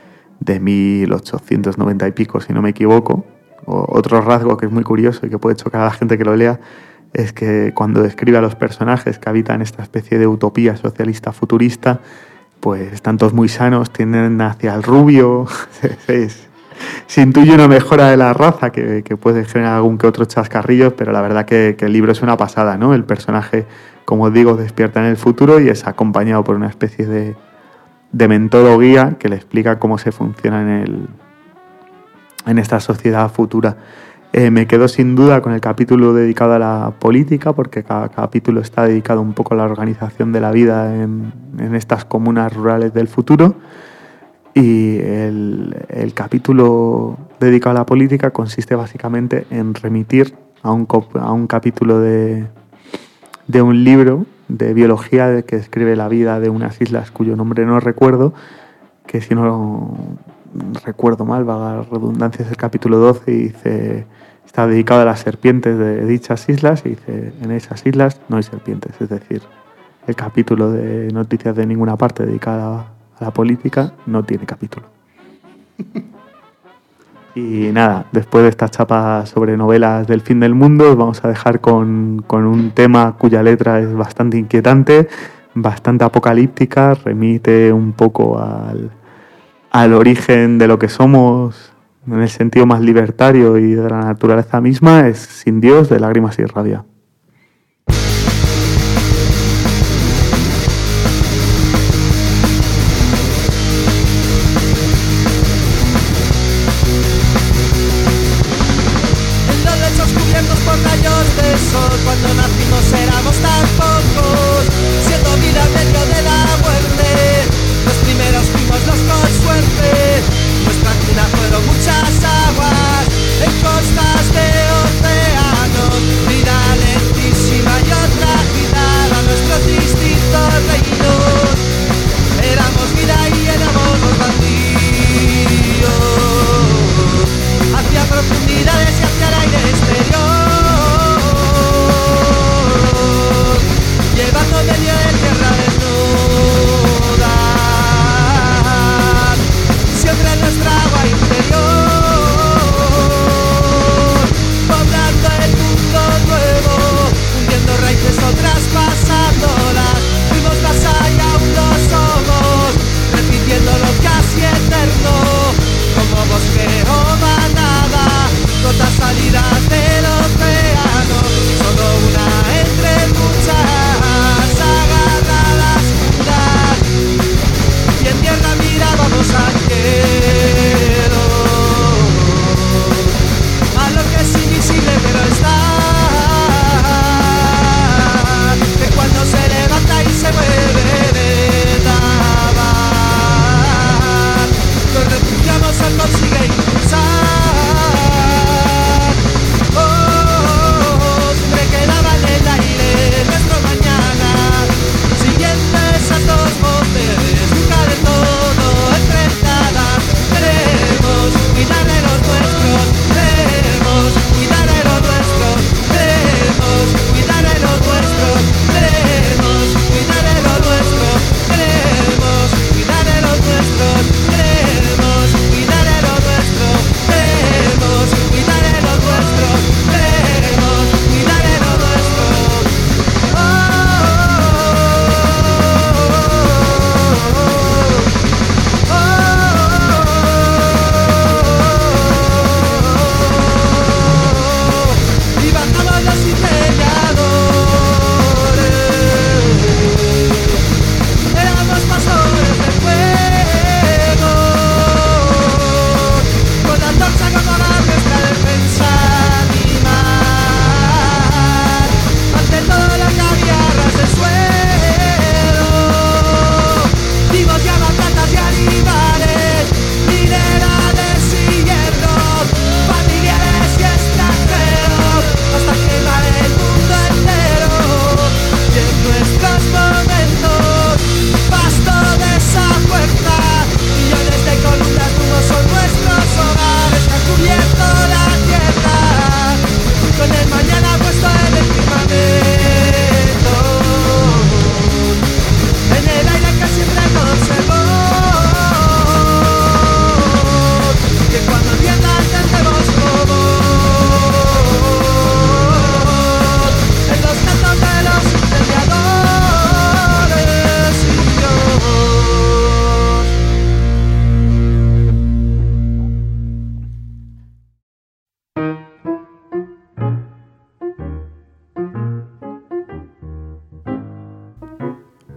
1890 y pico, si no me equivoco. Otro rasgo que es muy curioso y que puede chocar a la gente que lo lea es que cuando describe a los personajes que habitan esta especie de utopía socialista futurista, pues están todos muy sanos, tienden hacia el rubio, se intuye una mejora de la raza que puede generar algún que otro chascarrillo, pero la verdad que el libro es una pasada, ¿no? El personaje, como digo, despierta en el futuro y es acompañado por una especie de mentor o guía que le explica cómo se funciona en esta sociedad futura. Me quedo sin duda con el capítulo dedicado a la política, porque cada capítulo está dedicado un poco a la organización de la vida en estas comunas rurales del futuro. Y el capítulo dedicado a la política consiste básicamente en remitir a un capítulo de un libro de biología que describe la vida de unas islas cuyo nombre no recuerdo, que si no recuerdo mal, vaga la redundancia, es el capítulo 12 y dice, está dedicado a las serpientes de dichas islas y dice, en esas islas no hay serpientes, es decir, el capítulo de Noticias de Ninguna Parte dedicado a la política no tiene capítulo. Y nada, después de esta chapa sobre novelas del fin del mundo, os vamos a dejar con un tema cuya letra es bastante inquietante, bastante apocalíptica, remite un poco al origen de lo que somos en el sentido más libertario y de la naturaleza misma, es Sin Dios, de Lágrimas y Rabia. Cuando nacimos éramos tan pocos, siendo vida en medio de la muerte. Los primeros fuimos los con suerte. Nuestra cuna fueron muchas aguas en costas de océanos. Vida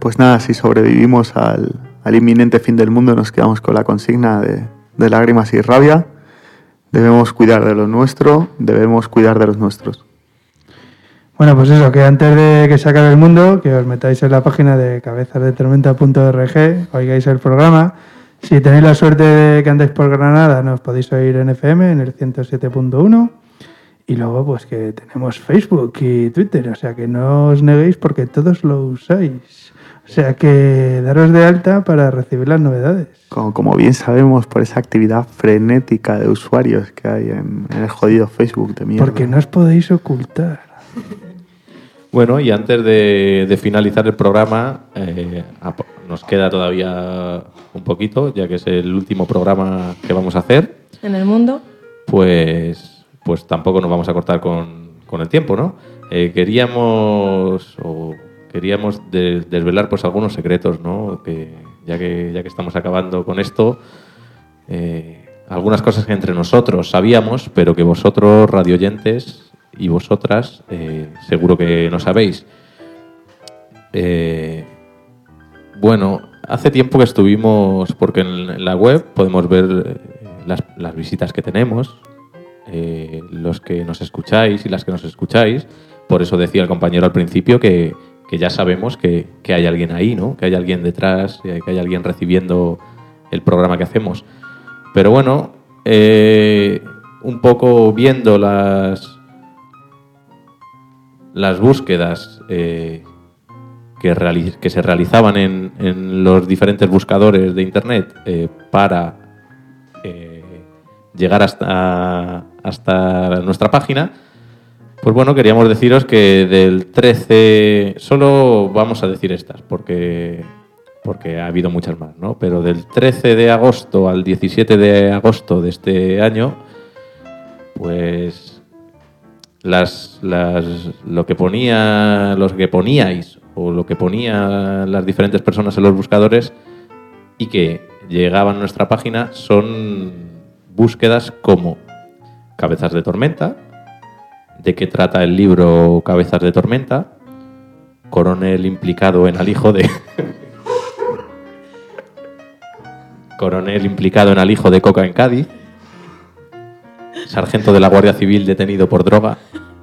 Pues nada, si sobrevivimos al inminente fin del mundo, nos quedamos con la consigna de lágrimas y rabia. Debemos cuidar de lo nuestro, debemos cuidar de los nuestros. Bueno, pues eso, que antes de que se acabe el mundo, que os metáis en la página de cabezasdetormenta.org, oigáis el programa. Si tenéis la suerte de que andáis por Granada, nos podéis oír en FM, en el 107.1. Y luego, pues que tenemos Facebook y Twitter, o sea que no os neguéis porque todos lo usáis. O sea que daros de alta para recibir las novedades. Como bien sabemos, por esa actividad frenética de usuarios que hay en el jodido Facebook de mierda. Porque no os podéis ocultar. Bueno, y antes de finalizar el programa, nos queda todavía un poquito, ya que es el último programa que vamos a hacer. En el mundo. Pues tampoco nos vamos a cortar con el tiempo, ¿no? Queríamos desvelar pues algunos secretos, ¿no? Que ya que estamos acabando con esto, algunas cosas que entre nosotros sabíamos, pero que vosotros, radioyentes, y vosotras seguro que no sabéis. Bueno, hace tiempo que estuvimos, porque en la web podemos ver las visitas que tenemos, los que nos escucháis y las que nos escucháis. Por eso decía el compañero al principio que ya sabemos que hay alguien ahí, ¿no? Que hay alguien detrás, que hay alguien recibiendo el programa que hacemos. Pero bueno, un poco viendo las búsquedas que se realizaban en los diferentes buscadores de Internet para llegar hasta nuestra página, pues bueno, queríamos deciros que del 13... Solo vamos a decir estas, porque ha habido muchas más, ¿no? Pero del 13 de agosto al 17 de agosto de este año, pues los que poníais o lo que ponían las diferentes personas en los buscadores y que llegaban a nuestra página son búsquedas como Cabezas de Tormenta, de qué trata el libro Cabezas de Tormenta, coronel implicado en alijo de coca en Cádiz, sargento de la Guardia Civil detenido por droga,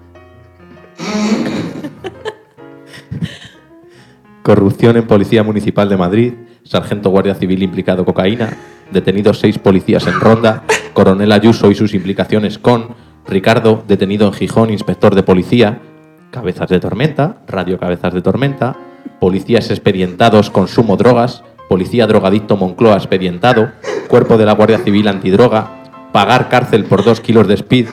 corrupción en Policía Municipal de Madrid, sargento Guardia Civil implicado cocaína, detenidos 6 policías en ronda, coronel Ayuso y sus implicaciones con Ricardo, detenido en Gijón, inspector de policía, Cabezas de Tormenta, Radio Cabezas de Tormenta, policías expedientados, consumo drogas, policía drogadicto Moncloa expedientado, cuerpo de la Guardia Civil antidroga, pagar cárcel por 2 kilos de speed.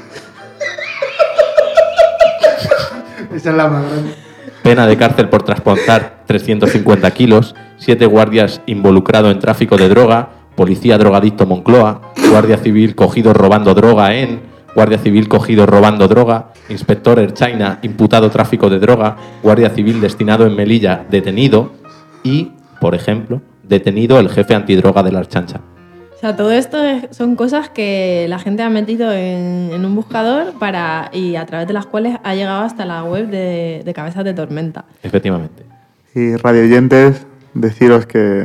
Esa es la más grande. Pena de cárcel por transportar 350 kilos, 7 guardias involucrados en tráfico de droga, policía drogadicto Moncloa, Guardia Civil cogido robando droga Guardia Civil cogido robando droga, inspector Erchaina imputado tráfico de droga, Guardia Civil destinado en Melilla detenido y, por ejemplo, detenido el jefe antidroga de la Archancha. O sea, todo esto son cosas que la gente ha metido en un buscador y a través de las cuales ha llegado hasta la web de Cabezas de Tormenta. Efectivamente. Y radioyentes, deciros que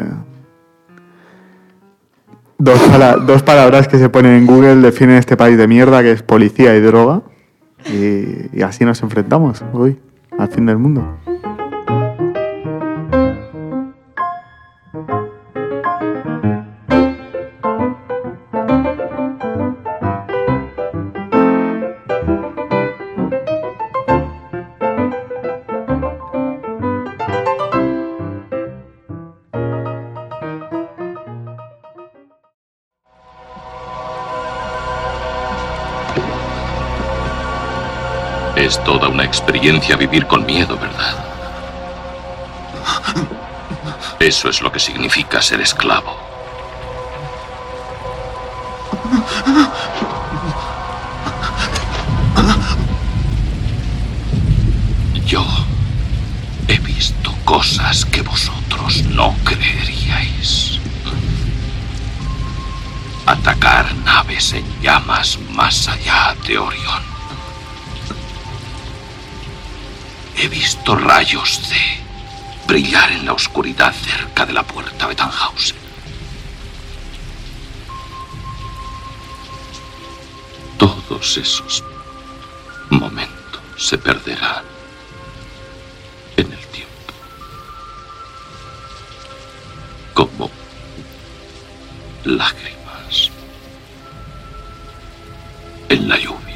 dos palabras que se ponen en Google definen este país de mierda, que es policía y droga, y así nos enfrentamos hoy al fin del mundo. Es toda una experiencia vivir con miedo, ¿verdad? Eso es lo que significa ser esclavo. Yo he visto cosas que vosotros no creeríais. Atacar naves en llamas más allá de Orión. He visto rayos de brillar en la oscuridad cerca de la puerta de Tannhausen. Todos esos momentos se perderán en el tiempo, como lágrimas en la lluvia.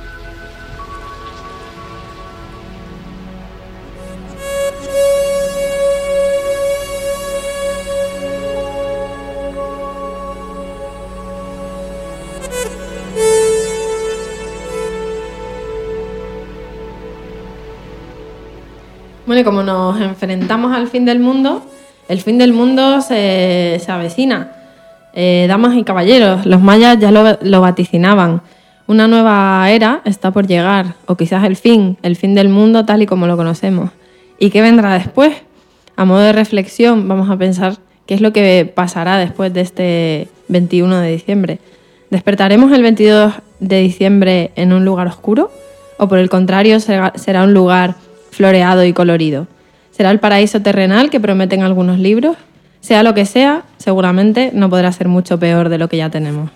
Bueno, y como nos enfrentamos al fin del mundo, el fin del mundo se avecina. Damas y caballeros, los mayas ya lo vaticinaban. Una nueva era está por llegar, o quizás el fin del mundo tal y como lo conocemos. ¿Y qué vendrá después? A modo de reflexión, vamos a pensar qué es lo que pasará después de este 21 de diciembre. ¿Despertaremos el 22 de diciembre en un lugar oscuro? ¿O por el contrario será un lugar floreado y colorido? ¿Será el paraíso terrenal que prometen algunos libros? Sea lo que sea, seguramente no podrá ser mucho peor de lo que ya tenemos.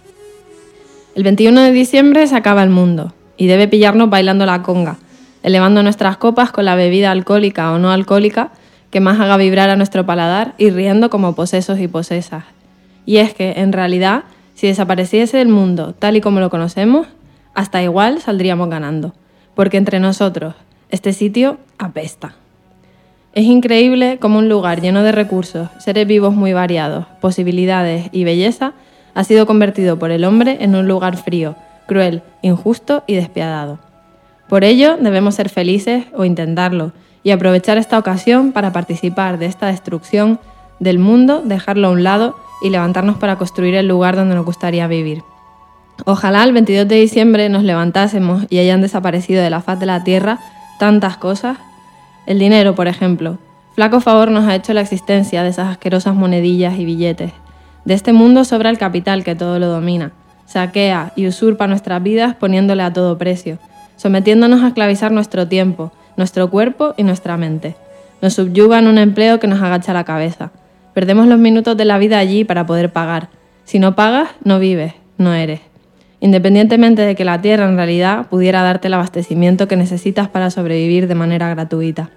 El 21 de diciembre se acaba el mundo y debe pillarnos bailando la conga, elevando nuestras copas con la bebida alcohólica o no alcohólica que más haga vibrar a nuestro paladar y riendo como posesos y posesas. Y es que, en realidad, si desapareciese el mundo tal y como lo conocemos, hasta igual saldríamos ganando, porque entre nosotros este sitio apesta. Es increíble cómo un lugar lleno de recursos, seres vivos muy variados, posibilidades y belleza ha sido convertido por el hombre en un lugar frío, cruel, injusto y despiadado. Por ello, debemos ser felices o intentarlo y aprovechar esta ocasión para participar de esta destrucción del mundo, dejarlo a un lado y levantarnos para construir el lugar donde nos gustaría vivir. Ojalá el 22 de diciembre nos levantásemos y hayan desaparecido de la faz de la tierra tantas cosas. El dinero, por ejemplo. Flaco favor nos ha hecho la existencia de esas asquerosas monedillas y billetes. De este mundo sobra el capital que todo lo domina. Saquea y usurpa nuestras vidas poniéndole a todo precio, sometiéndonos a esclavizar nuestro tiempo, nuestro cuerpo y nuestra mente. Nos subyuga en un empleo que nos agacha la cabeza. Perdemos los minutos de la vida allí para poder pagar. Si no pagas, no vives, no eres. Independientemente de que la tierra en realidad pudiera darte el abastecimiento que necesitas para sobrevivir de manera gratuita.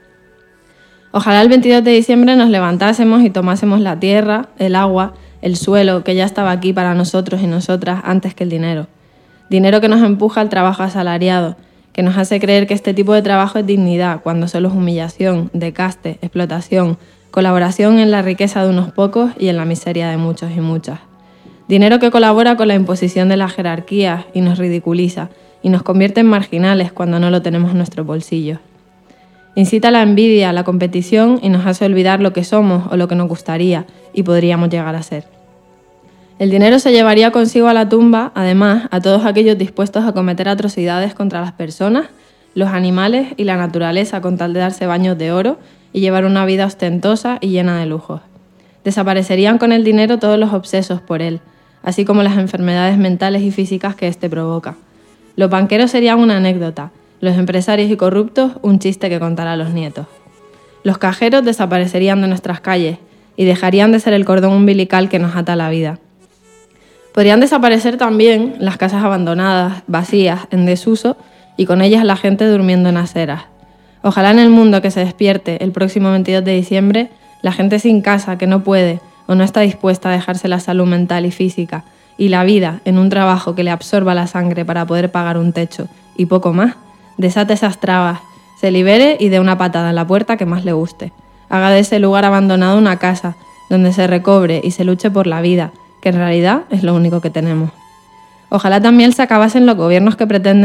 Ojalá el 22 de diciembre nos levantásemos y tomásemos la tierra, el agua, el suelo que ya estaba aquí para nosotros y nosotras antes que el dinero. Dinero que nos empuja al trabajo asalariado, que nos hace creer que este tipo de trabajo es dignidad, cuando solo es humillación, desgaste, explotación, colaboración en la riqueza de unos pocos y en la miseria de muchos y muchas. Dinero que colabora con la imposición de las jerarquías y nos ridiculiza y nos convierte en marginales cuando no lo tenemos en nuestros bolsillos. Incita a la envidia, a la competición y nos hace olvidar lo que somos o lo que nos gustaría y podríamos llegar a ser. El dinero se llevaría consigo a la tumba, además, a todos aquellos dispuestos a cometer atrocidades contra las personas, los animales y la naturaleza con tal de darse baños de oro y llevar una vida ostentosa y llena de lujos. Desaparecerían con el dinero todos los obsesos por él, así como las enfermedades mentales y físicas que éste provoca. Los banqueros serían una anécdota, los empresarios y corruptos un chiste que contar a los nietos. Los cajeros desaparecerían de nuestras calles y dejarían de ser el cordón umbilical que nos ata a la vida. Podrían desaparecer también las casas abandonadas, vacías, en desuso y con ellas la gente durmiendo en aceras. Ojalá en el mundo que se despierte el próximo 22 de diciembre, la gente sin casa que no puede o no está dispuesta a dejarse la salud mental y física y la vida en un trabajo que le absorba la sangre para poder pagar un techo y poco más, desate esas trabas, se libere y dé una patada en la puerta que más le guste. Haga de ese lugar abandonado una casa donde se recobre y se luche por la vida, que en realidad es lo único que tenemos. Ojalá también se acabasen los gobiernos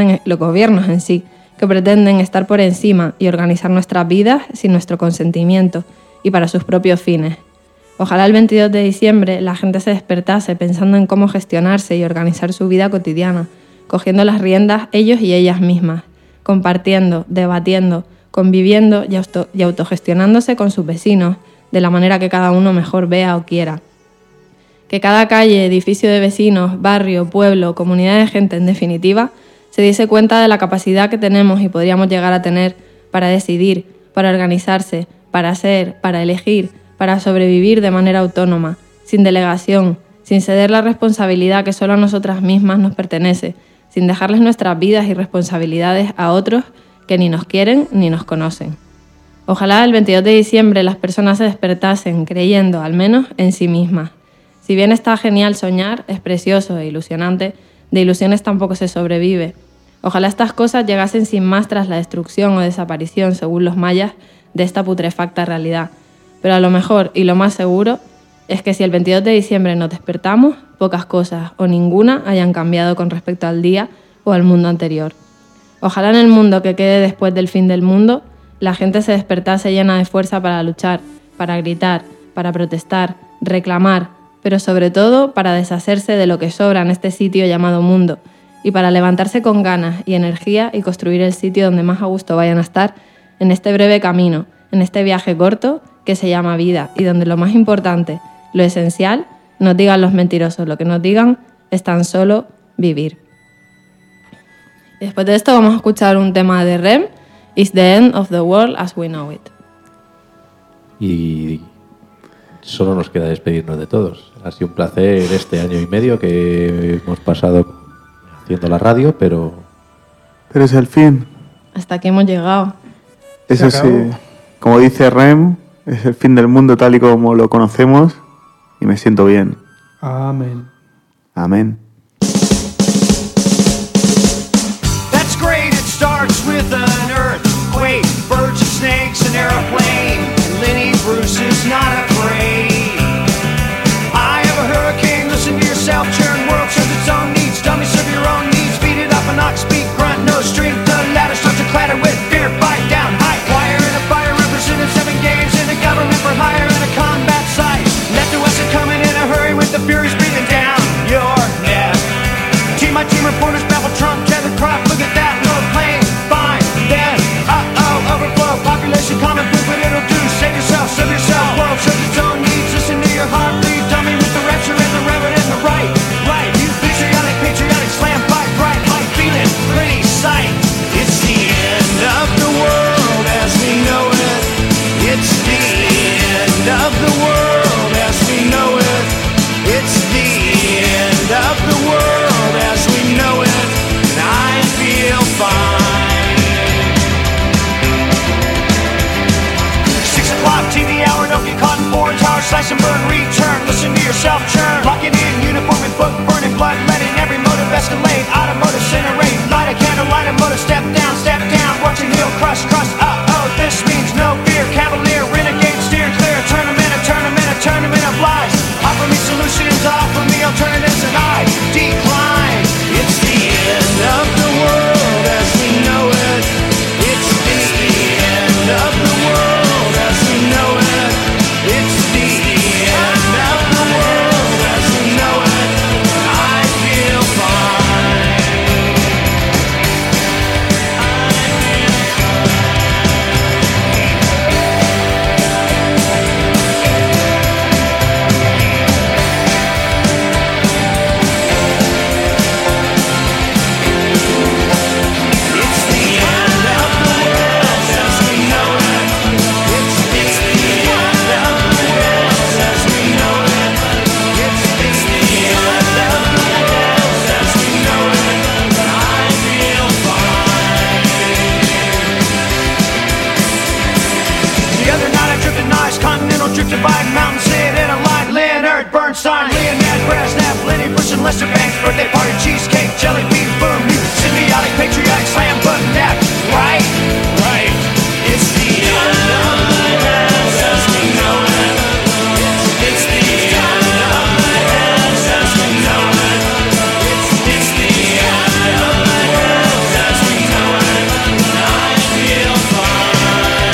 en sí, que pretenden estar por encima y organizar nuestras vidas sin nuestro consentimiento y para sus propios fines. Ojalá el 22 de diciembre la gente se despertase pensando en cómo gestionarse y organizar su vida cotidiana, cogiendo las riendas ellos y ellas mismas, compartiendo, debatiendo, conviviendo y autogestionándose con sus vecinos de la manera que cada uno mejor vea o quiera. Que cada calle, edificio de vecinos, barrio, pueblo, comunidad de gente en definitiva, se diese cuenta de la capacidad que tenemos y podríamos llegar a tener para decidir, para organizarse, para ser, para elegir, para sobrevivir de manera autónoma, sin delegación, sin ceder la responsabilidad que solo a nosotras mismas nos pertenece, sin dejarles nuestras vidas y responsabilidades a otros que ni nos quieren ni nos conocen. Ojalá el 22 de diciembre las personas se despertasen creyendo, al menos, en sí mismas. Si bien está genial soñar, es precioso e ilusionante, de ilusiones tampoco se sobrevive. Ojalá estas cosas llegasen sin más tras la destrucción o desaparición, según los mayas, de esta putrefacta realidad. Pero a lo mejor, y lo más seguro, es que si el 22 de diciembre nos despertamos, pocas cosas o ninguna hayan cambiado con respecto al día o al mundo anterior. Ojalá en el mundo que quede después del fin del mundo, la gente se despertase llena de fuerza para luchar, para gritar, para protestar, reclamar, pero sobre todo para deshacerse de lo que sobra en este sitio llamado mundo y para levantarse con ganas y energía y construir el sitio donde más a gusto vayan a estar en este breve camino, en este viaje corto que se llama vida y donde lo más importante, lo esencial, nos digan los mentirosos, lo que nos digan es tan solo vivir. Y después de esto vamos a escuchar un tema de REM, It's the End of the World as We Know It. Y solo nos queda despedirnos de todos. Ha sido un placer este año y medio que hemos pasado haciendo la radio, pero es el fin. Hasta aquí hemos llegado. Eso sí, como dice Rem, es el fin del mundo tal y como lo conocemos y me siento bien. Amén. Amén. That's great, it starts with an earthquake, birds and snakes, an airplane, and Lenny Bruce is not afraid. I have a hurricane, listen to yourself, churn, world serves its own needs, dummy serve your own needs, beat it up an ox, speak, grunt, no strength, the ladder starts to clatter with fear, bite down, high wire and a fire, represented 7 games in a government for hire and a combat site, left to us are coming in a hurry with the furies breathing down your neck. Team my team reporters babble Trump, Kevin Crop, look at that, no plane, fine, then, overflow, population common food, but it'll do, save yourself, serve yourself, world serves its own needs, listen to your heartbeat, dummy with the rapture and the reverend and the right, you patriotic, slam, fight, bright, light, feeling, pretty sight, it's the end of the world as we know it, it's the end of the world as we know it, it's the end of the world as we know it, and I feel fine. 6 o'clock TV hour, don't get caught in foreign tower, slice and burn, return, listen to yourself churn, locking in, uniform and book, burning blood, letting every motive escalate, automotive incinerate, light a candle, light a motive, step down, watching heel crush, this means no fear, cavalier, renegade, steer clear, tournament of lies, offer me solutions, offer me alternatives, and I decline. It's the end of the world as we know it, it's the end of the world as we know it, it's the end of the world as we know it, I feel fine. Drifted by mountains, sit in a line, Leonard Bernstein, Leonard Brasnap, Lenny Bruce and Lester Banks, birthday party, cheesecake, jelly bean, boom, symbiotic, patriotic, slam, button, nap, right, it's the end of the world as we know it, it's the end of the world as we know it, it's the end of the world as we know it, I feel fine.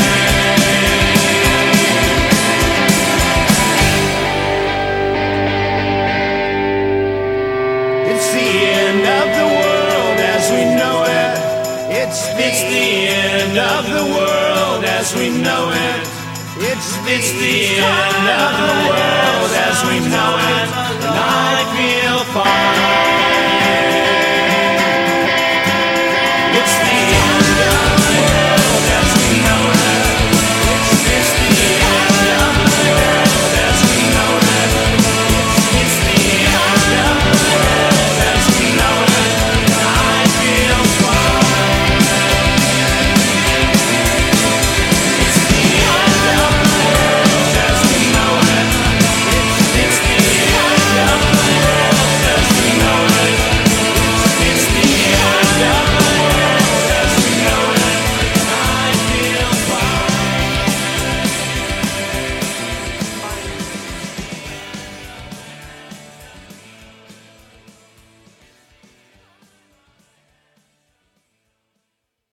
It's the end of the world as we know it. It's the end of the world as we know it. It's the end of the world as we know it.